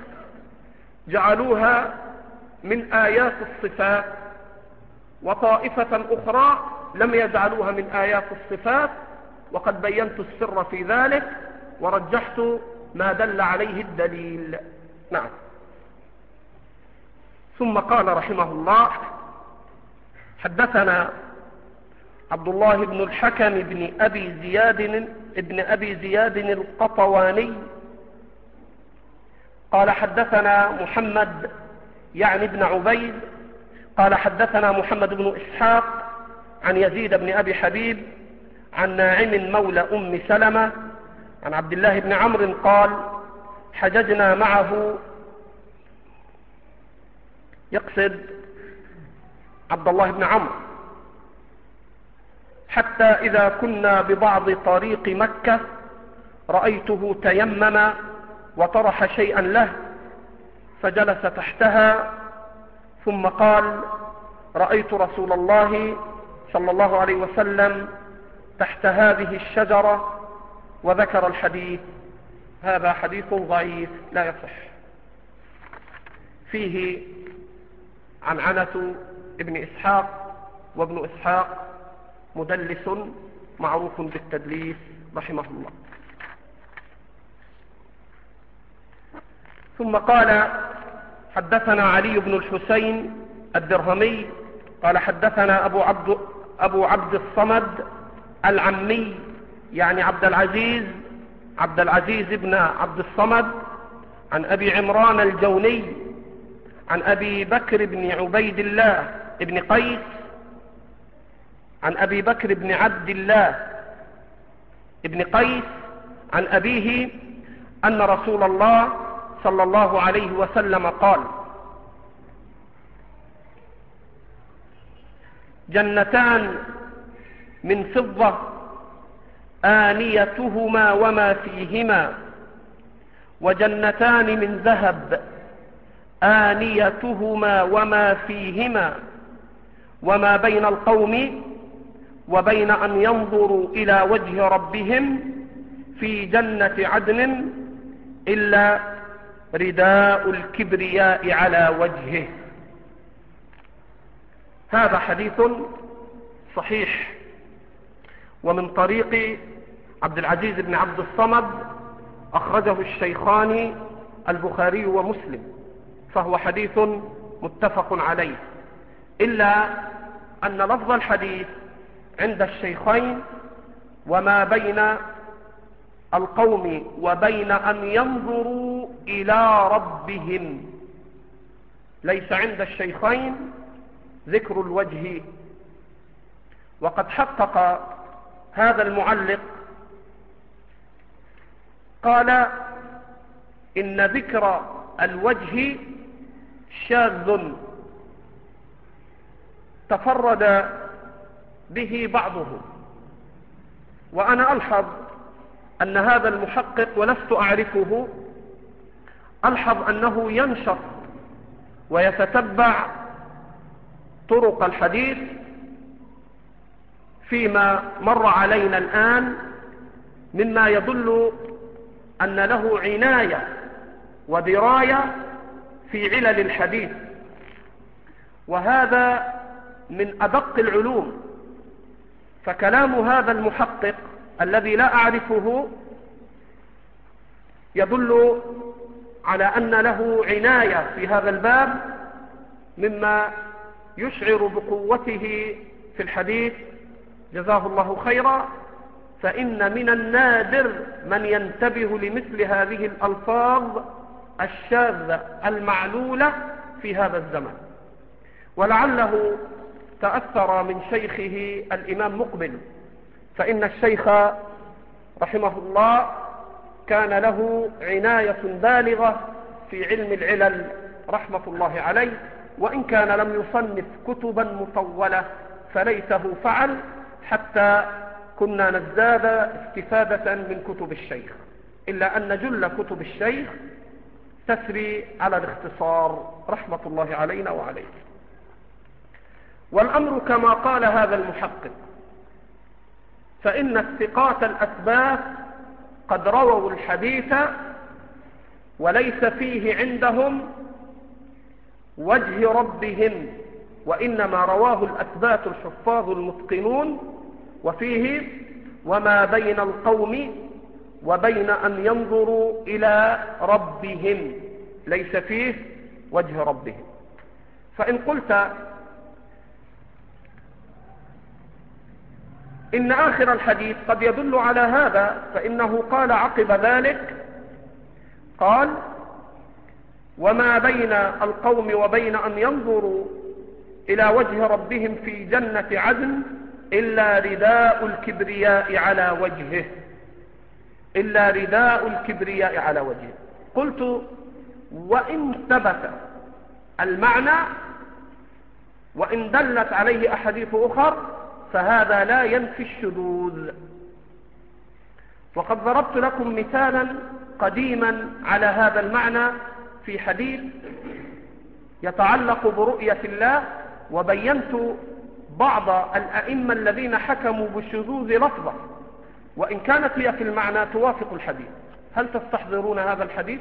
جعلوها من آيات الصفات، وطائفة أخرى لم يجعلوها من آيات الصفات، وقد بينت السر في ذلك ورجحت ما دل عليه الدليل. نعم. ثم قال رحمه الله حدثنا عبد الله بن الحكم بن أبي زياد ابن أبي زياد القطواني قال حدثنا محمد يعني ابن عبيد قال حدثنا محمد بن إسحاق عن يزيد بن أبي حبيب عن ناعم مولى أم سلمة عن عبد الله بن عمرو قال حججنا معه، يقصد عبد الله بن عمرو، حتى إذا كنا ببعض طريق مكة رأيته تيمم وطرح شيئا له فجلس تحتها، ثم قال رأيت رسول الله صلى الله عليه وسلم تحت هذه الشجرة، وذكر الحديث. هذا حديث ضعيف لا يصح، فيه عنعنة ابن إسحاق، وابن إسحاق مدلس معروف بالتدليس رحمه الله. ثم قال حدثنا علي بن الحسين الدرهمي قال حدثنا أبو عبد, أبو عبد الصمد العمي يعني عبد العزيز عبد العزيز بن عبد الصمد عن أبي عمران الجوني عن أبي بكر بن عبيد الله بن قيس عن أبي بكر بن عبد الله بن قيس عن أبيه أن رسول الله صلى الله عليه وسلم قال جنتان من فضة آنيتهما وما فيهما، وجنتان من ذهب آنيتهما وما فيهما، وما بين القوم وبين أن ينظروا إلى وجه ربهم في جنة عدن إلا رداء الكبرياء على وجهه. هذا حديث صحيح، ومن طريق عبد العزيز بن عبد الصمد أخرجه الشيخان البخاري ومسلم، فهو حديث متفق عليه، إلا أن لفظ الحديث عند الشيخين وما بين القوم وبين أن ينظروا إلى ربهم، ليس عند الشيخين ذكر الوجه. وقد حقق هذا المعلق قال إن ذكر الوجه شاذ تفرد به بعضهم، وأنا ألحظ أن هذا المحقق ولست أعرفه ألحظ أنه ينشط ويتتبع طرق الحديث فيما مر علينا الآن، مما يدل أن له عناية ودراية في علل الحديث، وهذا من أدق العلوم. فكلام هذا المحقق الذي لا أعرفه يدل على أن له عناية في هذا الباب، مما يشعر بقوته في الحديث، جزاه الله خيرا. فإن من النادر من ينتبه لمثل هذه الألفاظ الشاذة المعلولة في هذا الزمن، ولعله تأثر من شيخه الإمام مقبل، فإن الشيخ رحمه الله كان له عناية بالغة في علم العلل رحمة الله عليه، وإن كان لم يصنف كتبا مطولة فليته فعل، حتى كنا نزداد استفادة من كتب الشيخ، إلا أن جل كتب الشيخ تسري على الاختصار رحمة الله علينا وعليه. والأمر كما قال هذا المحقق، فإن الثقات الأثبات قد رووا الحديث وليس فيه عندهم وجه ربهم، وإنما رواه الأثبات الحفاظ المتقنون، وفيه وما بين القوم وبين أن ينظروا إلى ربهم، ليس فيه وجه ربهم. فإن قلت إن آخر الحديث قد يدل على هذا، فإنه قال عقب ذلك، قال وما بين القوم وبين أن ينظروا إلى وجه ربهم في جنة عدن إلا رداء الكبرياء على وجهه، إلا رداء الكبرياء على وجهه. قلت وإن ثبت المعنى وإن دلت عليه أحاديث أخر فهذا لا ينفي الشذوذ. وقد ضربت لكم مثالا قديما على هذا المعنى في حديث يتعلق برؤية الله، وبينت بعض الأئمة الذين حكموا بشذوذ لفظة، وإن كانت هي في المعنى توافق الحديث. هل تستحضرون هذا الحديث؟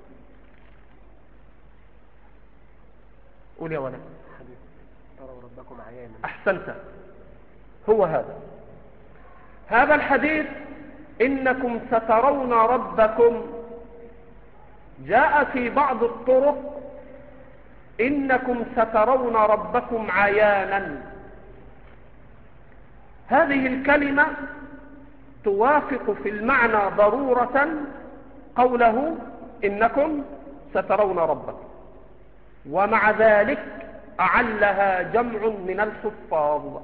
قول يا ولد. تروا ربكم عيانا. أحسنت، هو هذا هذا الحديث، إنكم سترون ربكم، جاء في بعض الطرق إنكم سترون ربكم عيانا. هذه الكلمة توافق في المعنى ضرورة قوله إنكم سترون ربكم، ومع ذلك أعلها جمع من الحفاظ.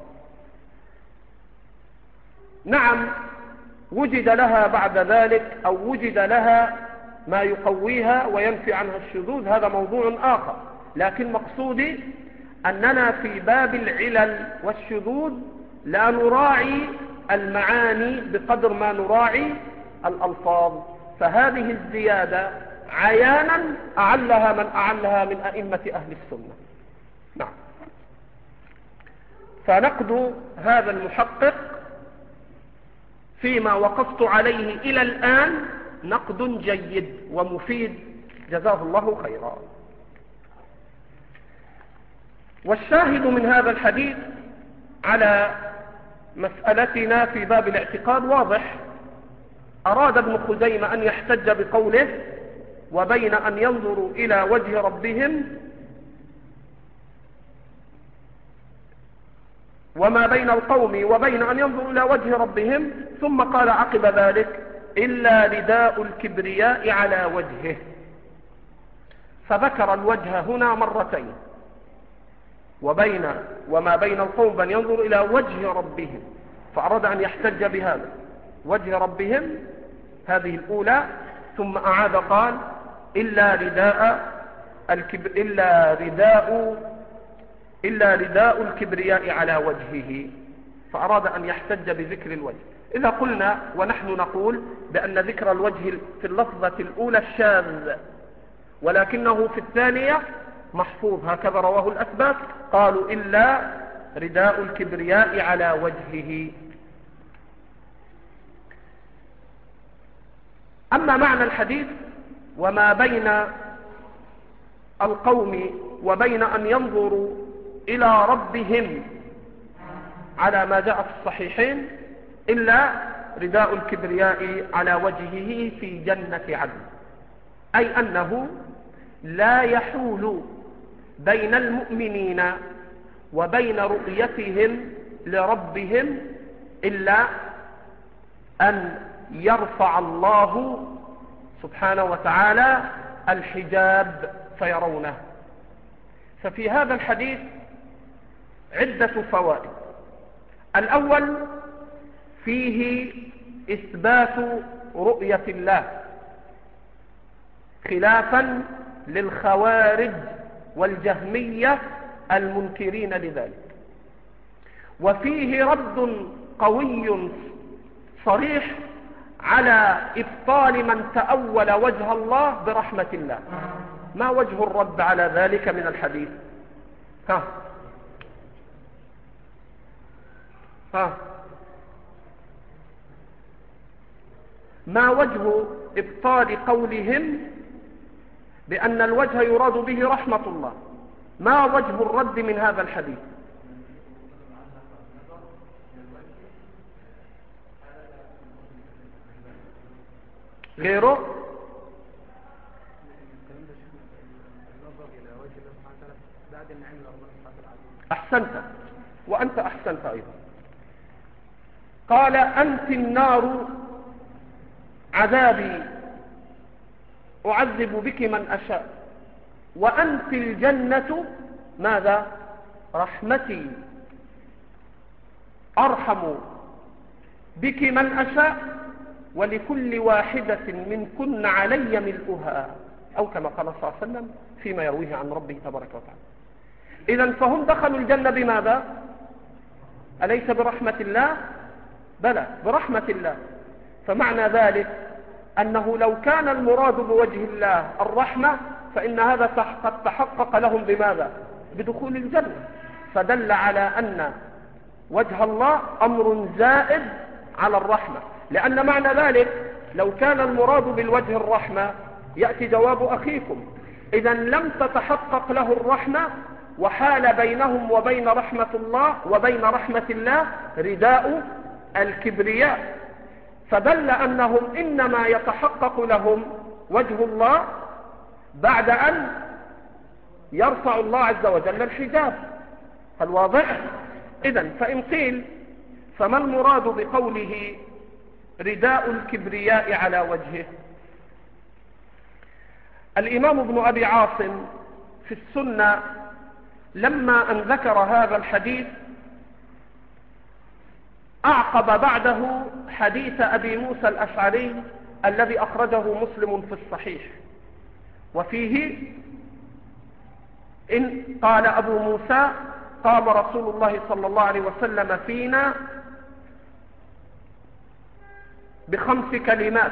نعم، وجد لها بعد ذلك أو وجد لها ما يقويها وينفي عنها الشذوذ، هذا موضوع آخر، لكن مقصودي أننا في باب العلل والشذوذ لا نراعي المعاني بقدر ما نراعي الألفاظ. فهذه الزيادة عيانا أعلها من أعلها من أئمة أهل السنة. نعم. فنقد هذا المحقق فيما وقفت عليه إلى الآن نقد جيد ومفيد، جزاه الله خيرا. والشاهد من هذا الحديث على مسألتنا في باب الاعتقاد واضح، أراد ابن خزيمة أن يحتج بقوله وبين أن ينظروا إلى وجه ربهم وما بين القوم وبين أن ينظروا إلى وجه ربهم، ثم قال عقب ذلك إلا رداء الكبرياء على وجهه، فذكر الوجه هنا مرتين، وبين وما بين القوم بأن ينظروا إلى وجه ربهم، فأراد أن يحتج بهذا وجه ربهم هذه الأولى، ثم أعاد قال إلا رداء الكبر إلا رداء إلا رداء الكبرياء على وجهه، فأراد أن يحتج بذكر الوجه. إذا قلنا ونحن نقول بأن ذكر الوجه في اللفظة الأولى الشاذ، ولكنه في الثانية محفوظ، هكذا رواه الأثبات، قالوا إلا رداء الكبرياء على وجهه. أما معنى الحديث وما بين القوم وبين أن ينظروا إلى ربهم على ما جاء في الصحيحين إلا رداء الكبرياء على وجهه في جنة عدن، أي أنه لا يحول بين المؤمنين وبين رؤيتهم لربهم إلا أن يرفع الله سبحانه وتعالى الحجاب فيرونه. ففي هذا الحديث عدة فوائد. الأول فيه إثبات رؤية الله خلافا للخوارج والجهمية المنكرين لذلك، وفيه رد قوي صريح على إبطال من تأول وجه الله برحمة الله. ما وجه الرد على ذلك من الحديث؟ ها ها ما وجه إبطال قولهم بأن الوجه يراد به رحمة الله؟ ما وجه الرد من هذا الحديث؟ غيره؟ أحسنت، وأنت أحسنت أيضا. قال أنت النار عذابي أعذب بك من أشاء، وأنت الجنة ماذا؟ رحمتي أرحم بك من أشاء، ولكل واحدة منكن علي ملؤها، أو كما قال صلى الله عليه وسلم فيما يرويه عن ربه تبارك وتعالى. إذن فهم دخلوا الجنة بماذا؟ أليس برحمة الله؟ بلى برحمة الله. فمعنى ذلك أنه لو كان المراد بوجه الله الرحمة فإن هذا قد تحقق لهم بماذا؟ بدخول الجنة. فدل على أن وجه الله أمر زائد على الرحمة، لأن معنى ذلك لو كان المراد بالوجه الرحمة يأتي جواب أخيكم، إذن لم تتحقق له الرحمة، وحال بينهم وبين رحمة الله وبين رحمة الله رداء الكبرياء، فدل أنهم إنما يتحقق لهم وجه الله بعد أن يرفع الله عز وجل الحجاب. فالواضح إذن فإن قيل فما المراد بقوله رداء الكبرياء على وجهه؟ الإمام ابن أبي عاصم في السنة لما أن ذكر هذا الحديث أعقب بعده حديث أبي موسى الأشعري الذي أخرجه مسلم في الصحيح، وفيه إن قال أبو موسى قام رسول الله صلى الله عليه وسلم فينا بخمس كلمات،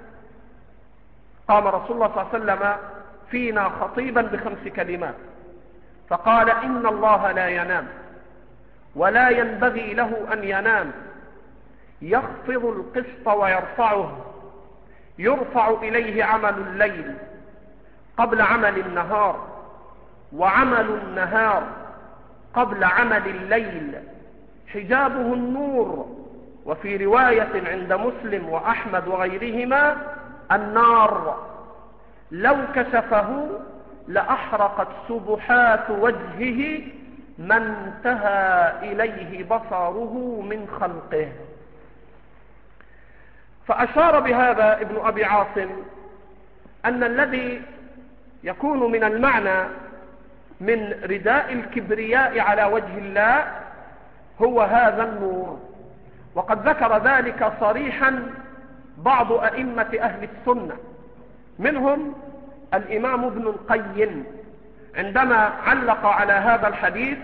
قام رسول الله صلى الله عليه وسلم فينا خطيبا بخمس كلمات، فقال إن الله لا ينام ولا ينبغي له أن ينام، يخفض القسط ويرفعه، يرفع إليه عمل الليل قبل عمل النهار، وعمل النهار قبل عمل الليل، حجابه النور وفي رواية عند مسلم وأحمد وغيرهما النار لو كشفه لأحرقت سبحات وجهه ما انتهى إليه بصره من خلقه. فأشار بهذا ابن أبي عاصم أن الذي يكون من المعنى من رداء الكبرياء على وجه الله هو هذا النور، وقد ذكر ذلك صريحا بعض أئمة أهل السنة، منهم الإمام ابن القيم عندما علق على هذا الحديث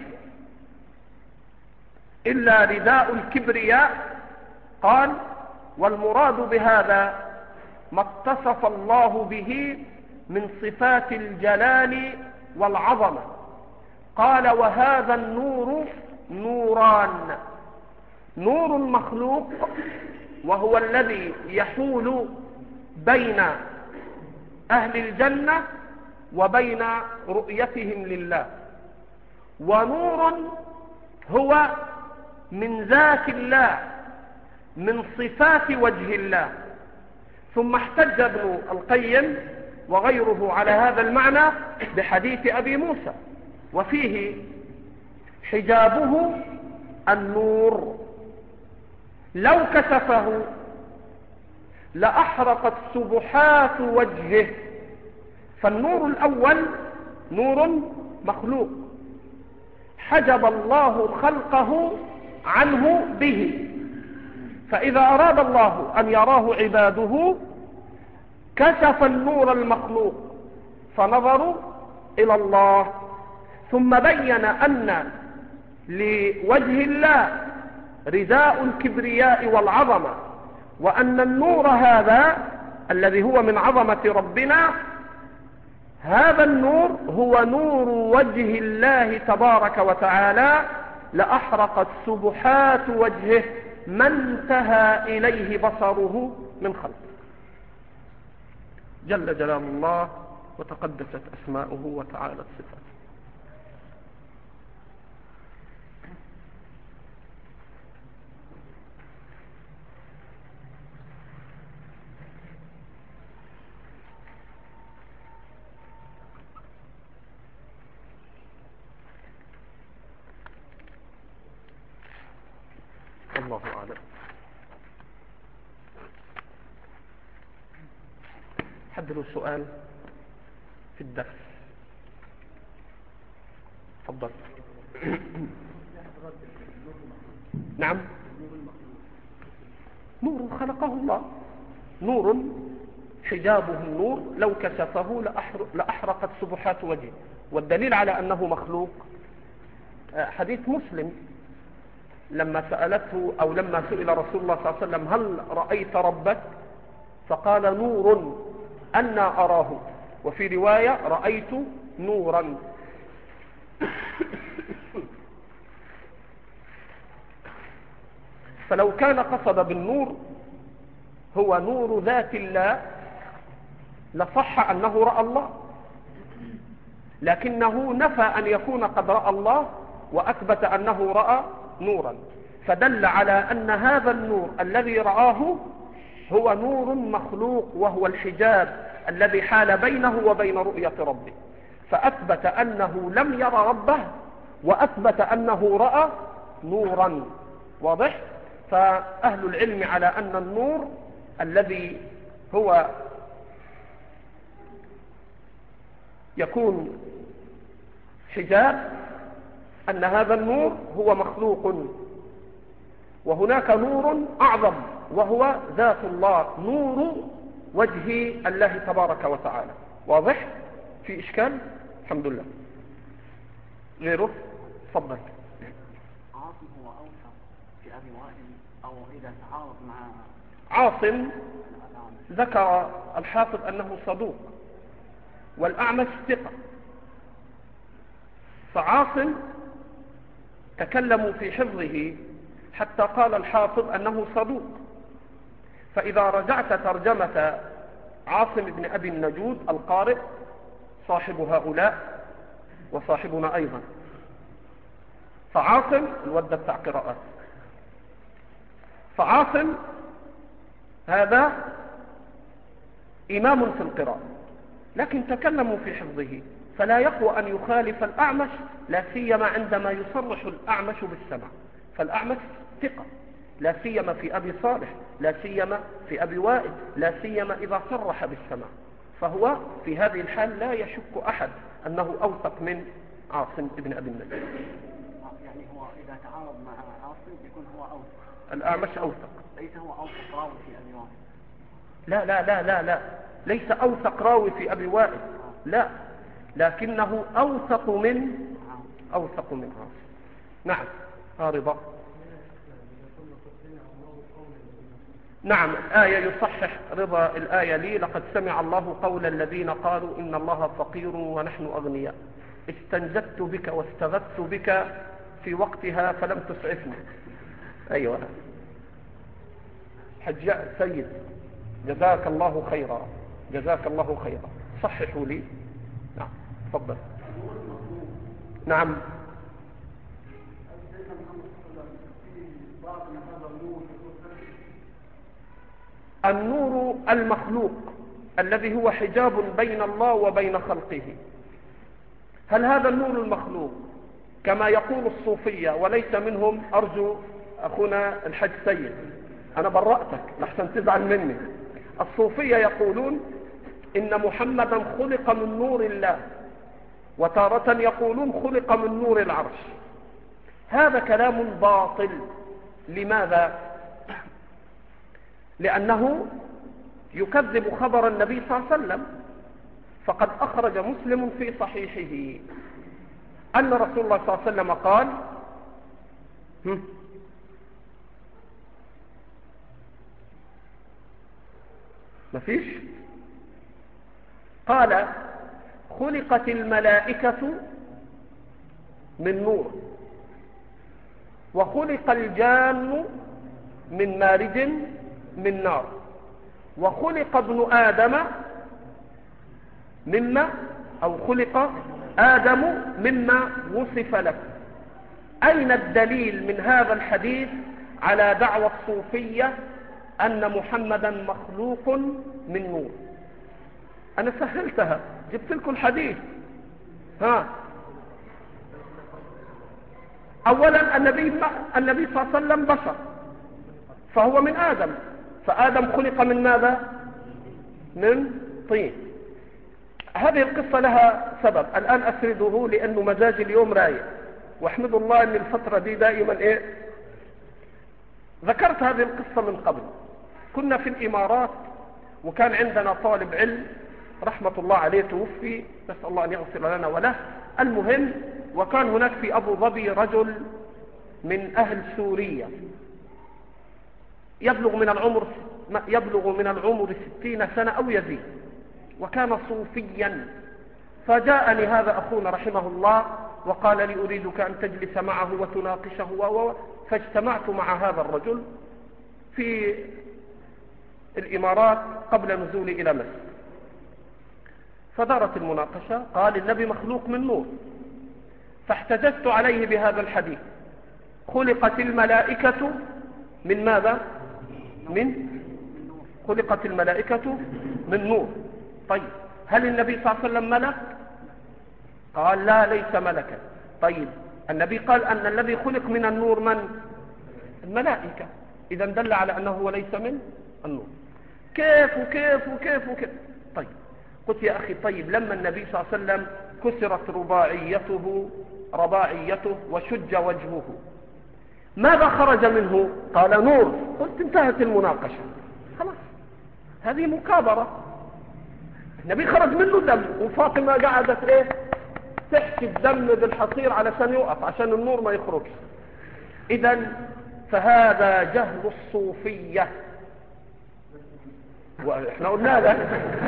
إلا رداء الكبرياء قال: والمراد بهذا ما اتصف الله به من صفات الجلال والعظمة. قال: وهذا النور نوران، نور مخلوق وهو الذي يحول بين أهل الجنة وبين رؤيتهم لله، ونور هو من ذات الله من صفات وجه الله. ثم احتج ابن القيم وغيره على هذا المعنى بحديث أبي موسى، وفيه حجابه النور لو كشفه لأحرقت سبحات وجهه. فالنور الأول نور مخلوق حجب الله خلقه عنه به، فإذا أراد الله أن يراه عباده كشف النور المخلوق فنظروا إلى الله، ثم بين أن لوجه الله رداء الكبرياء والعظمة، وأن النور هذا الذي هو من عظمة ربنا، هذا النور هو نور وجه الله تبارك وتعالى لأحرقت سبحات وجهه ما انتهى إليه بصره من خلقه. جل جلال الله وتقدست أسماؤه وتعالت صفاته. الله أعلم. حد له سؤال في الدرس؟ تفضل. نعم، نور خلقه الله، نور حجابه النور لو كشفه لأحرقت سبحات وجهه. والدليل على أنه مخلوق حديث مسلم لما سألته أو لما سئل رسول الله صلى الله عليه وسلم: هل رأيت ربك؟ فقال: نور أنا أراه. وفي رواية: رأيت نورا. فلو كان قصد بالنور هو نور ذات الله لصح أنه رأى الله، لكنه نفى أن يكون قد رأى الله وأثبت أنه رأى نورا، فدل على أن هذا النور الذي رآه هو نور مخلوق، وهو الحجاب الذي حال بينه وبين رؤية ربه، فأثبت أنه لم يرى ربه وأثبت أنه رأى نورا. واضح؟ فأهل العلم على أن النور الذي هو يكون حجاب أن هذا النور هو مخلوق، وهناك نور أعظم وهو ذات الله، نور وجه الله تبارك وتعالى. واضح؟ في إشكال؟ الحمد لله. غيره؟ تفضل. عاصم هو أوثق في أبي وائل أو إذا تعارض مع عاصم ذكر الحافظ أنه صدوق، والأعمش ثقة، فعاصم تكلموا في حفظه حتى قال الحافظ أنه صدوق. فإذا رجعت ترجمة عاصم بن أبي النجود القارئ صاحب هؤلاء وصاحبنا أيضا، فعاصم الودة بتاع قراءات، فعاصم هذا إمام في القراءة، لكن تكلموا في حفظه، فلا يقوى أن يخالف الأعمش، لا سيما عندما يصرح الأعمش بالسمع. فالأعمش ثقة، لا سيما في أبي صالح، لا سيما في أبي وائل، لا سيما إذا صرح بالسمع، فهو في هذه الحال لا يشك أحد أنه أوثق من عاصم ابن أبي النجد. يعني هو إذا تعارض مع عاصم يكون هو أوثق، الأعمش أوثق، ليس هو أوثق راوي في أبي وائل. لا لا لا لا لا ليس أوثق راوي في أبي وائل، لا، لكنه أوثق من أوثق من عاصم. نعم. رضا. نعم، الآية يصحح رضا الآية لي: لقد سمع الله قول الذين قالوا إن الله فقير ونحن أغنياء، استنجدت بك واستغثت بك في وقتها فلم تسعفني. أيوة حجاء سيد، جزاك الله خيرا، جزاك الله خيرا، صححوا لي. نعم تفضل. نعم. النور المخلوق الذي هو حجاب بين الله وبين خلقه، هل هذا النور المخلوق كما يقول الصوفية، وليس منهم، أرجو أخونا الحج سيد أنا برأتك لحسن تزعل مني، الصوفية يقولون إن محمدا خلق من نور الله، وتارة يقولون خلق من نور العرش. هذا كلام باطل. لماذا؟ لأنه يكذب خبر النبي صلى الله عليه وسلم، فقد أخرج مسلم في صحيحه أن رسول الله صلى الله عليه وسلم قال: ما فيش، قال: خلقت الملائكة من نور، وخلق الجان من مارج من نار، وخلق ابن آدم مما أو خلق آدم مما وصف له. أين الدليل من هذا الحديث على دعوى الصوفية أن محمدا مخلوق من نور؟ أنا سهلتها، جبت لكم الحديث. ها، أولا النبي, النبي صلى الله عليه وسلم بشر، فهو من آدم، فآدم خلق من ماذا؟ من طين. هذه القصة لها سبب الآن أسرده لأنه مزاج اليوم رايق، واحمد الله أن الفترة دي دائما إيه. ذكرت هذه القصة من قبل. كنا في الإمارات، وكان عندنا طالب علم رحمة الله عليه توفي، نسأل الله أن يغفر لنا وله. المهم، وكان هناك في أبو ظبي رجل من أهل سوريا يبلغ من العمر يبلغ من العمر ستين سنة أو يزيد، وكان صوفيا. فجاءني هذا أخونا رحمه الله وقال لي: أريدك أن تجلس معه وتناقشه و... فاجتمعت مع هذا الرجل في الإمارات قبل نزولي إلى مصر، فدارت المناقشة. قال: النبي مخلوق من نور، فاحتججت عليه بهذا الحديث: خلقت الملائكة من ماذا؟ من خلقت الملائكة من نور. طيب، هل النبي صلى الله عليه وسلم ملك؟ قال: لا، ليس ملكا. طيب، النبي قال أن الذي خلق من النور من؟ الملائكة، إذا دل على أنه ليس من النور. كيف وكيف وكيف وكيف؟ طيب، قلت يا أخي، طيب لما النبي صلى الله عليه وسلم كسرت رباعيته رباعيته وشج وجهه، ماذا خرج منه؟ قال: نور. قلت انتهت المناقشة، خلاص، هذه مكابرة. النبي خرج منه دم، وفاطمة قعدت ايه؟ تحكي الدم بالحصير علشان يوقف، عشان النور ما يخرجش. اذا فهذا جهل الصوفية، واحنا قلنا لك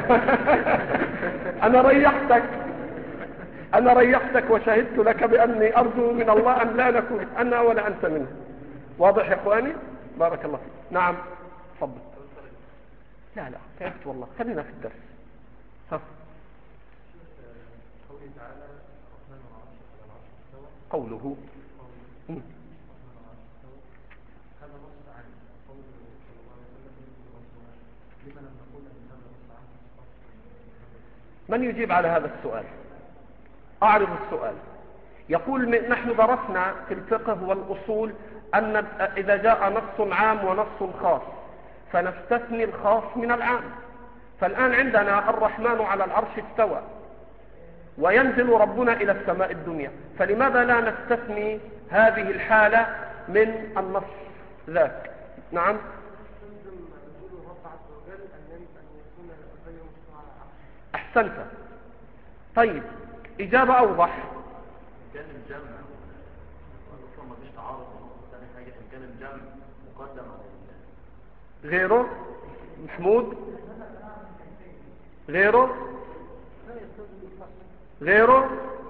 انا ريحتك انا ريحتك وشهدت لك باني ارجو من الله ان لا نكون انا ولا انت منه. واضح يا اخواني؟ بارك الله فيك. نعم تفضل. لا لا تعبت والله، خلينا في الدرس. ها. قوله من يجيب على هذا السؤال؟ أعرض السؤال. يقول نحن درسنا في الفقه والأصول أن إذا جاء نص عام ونص خاص فنستثني الخاص من العام. فالآن عندنا الرحمن على العرش استوى وينزل ربنا إلى السماء الدنيا، فلماذا لا نستثني هذه الحالة من النص ذاك؟ نعم. أحسنت. طيب إجابة أوضح. كان الجمع أصلا ما فيش تعارض. ثاني حاجة إن كان الجمع مقدم غيره. محمود غيره غيره.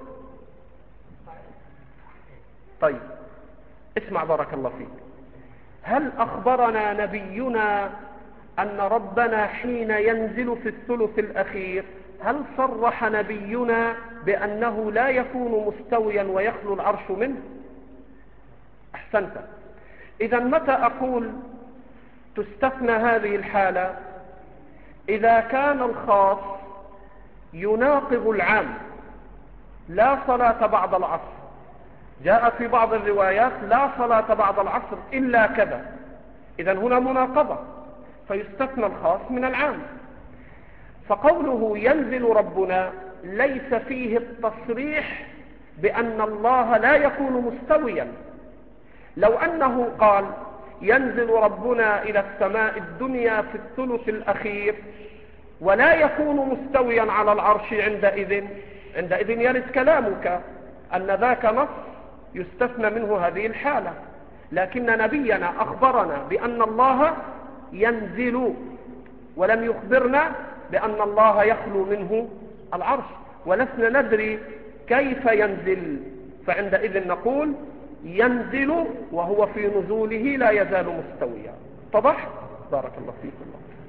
طيب اسمع بارك الله فيك. هل أخبرنا نبينا أن ربنا حين ينزل في الثلث الأخير هل صرح نبينا بأنه لا يكون مستويا ويخلو العرش منه؟ أحسنت. إذا متى أقول تستثنى هذه الحالة؟ إذا كان الخاص يناقض العام. لا صلاة بعد العصر، جاء في بعض الروايات لا صلاة بعد العصر إلا كذا، إذا هنا مناقضة فيستثنى الخاص من العام. فقوله ينزل ربنا ليس فيه التصريح بأن الله لا يكون مستويا. لو أنه قال ينزل ربنا إلى السماء الدنيا في الثلث الأخير ولا يكون مستويا على العرش عندئذ عندئذ يرد كلامك أن ذاك نص يستثنى منه هذه الحالة. لكن نبينا أخبرنا بأن الله ينزل ولم يخبرنا بأن الله يخلو منه العرش، ولسنا ندري كيف ينزل، فعندئذ نقول ينزل وهو في نزوله لا يزال مستويا. اتضح؟ بارك الله فيكم.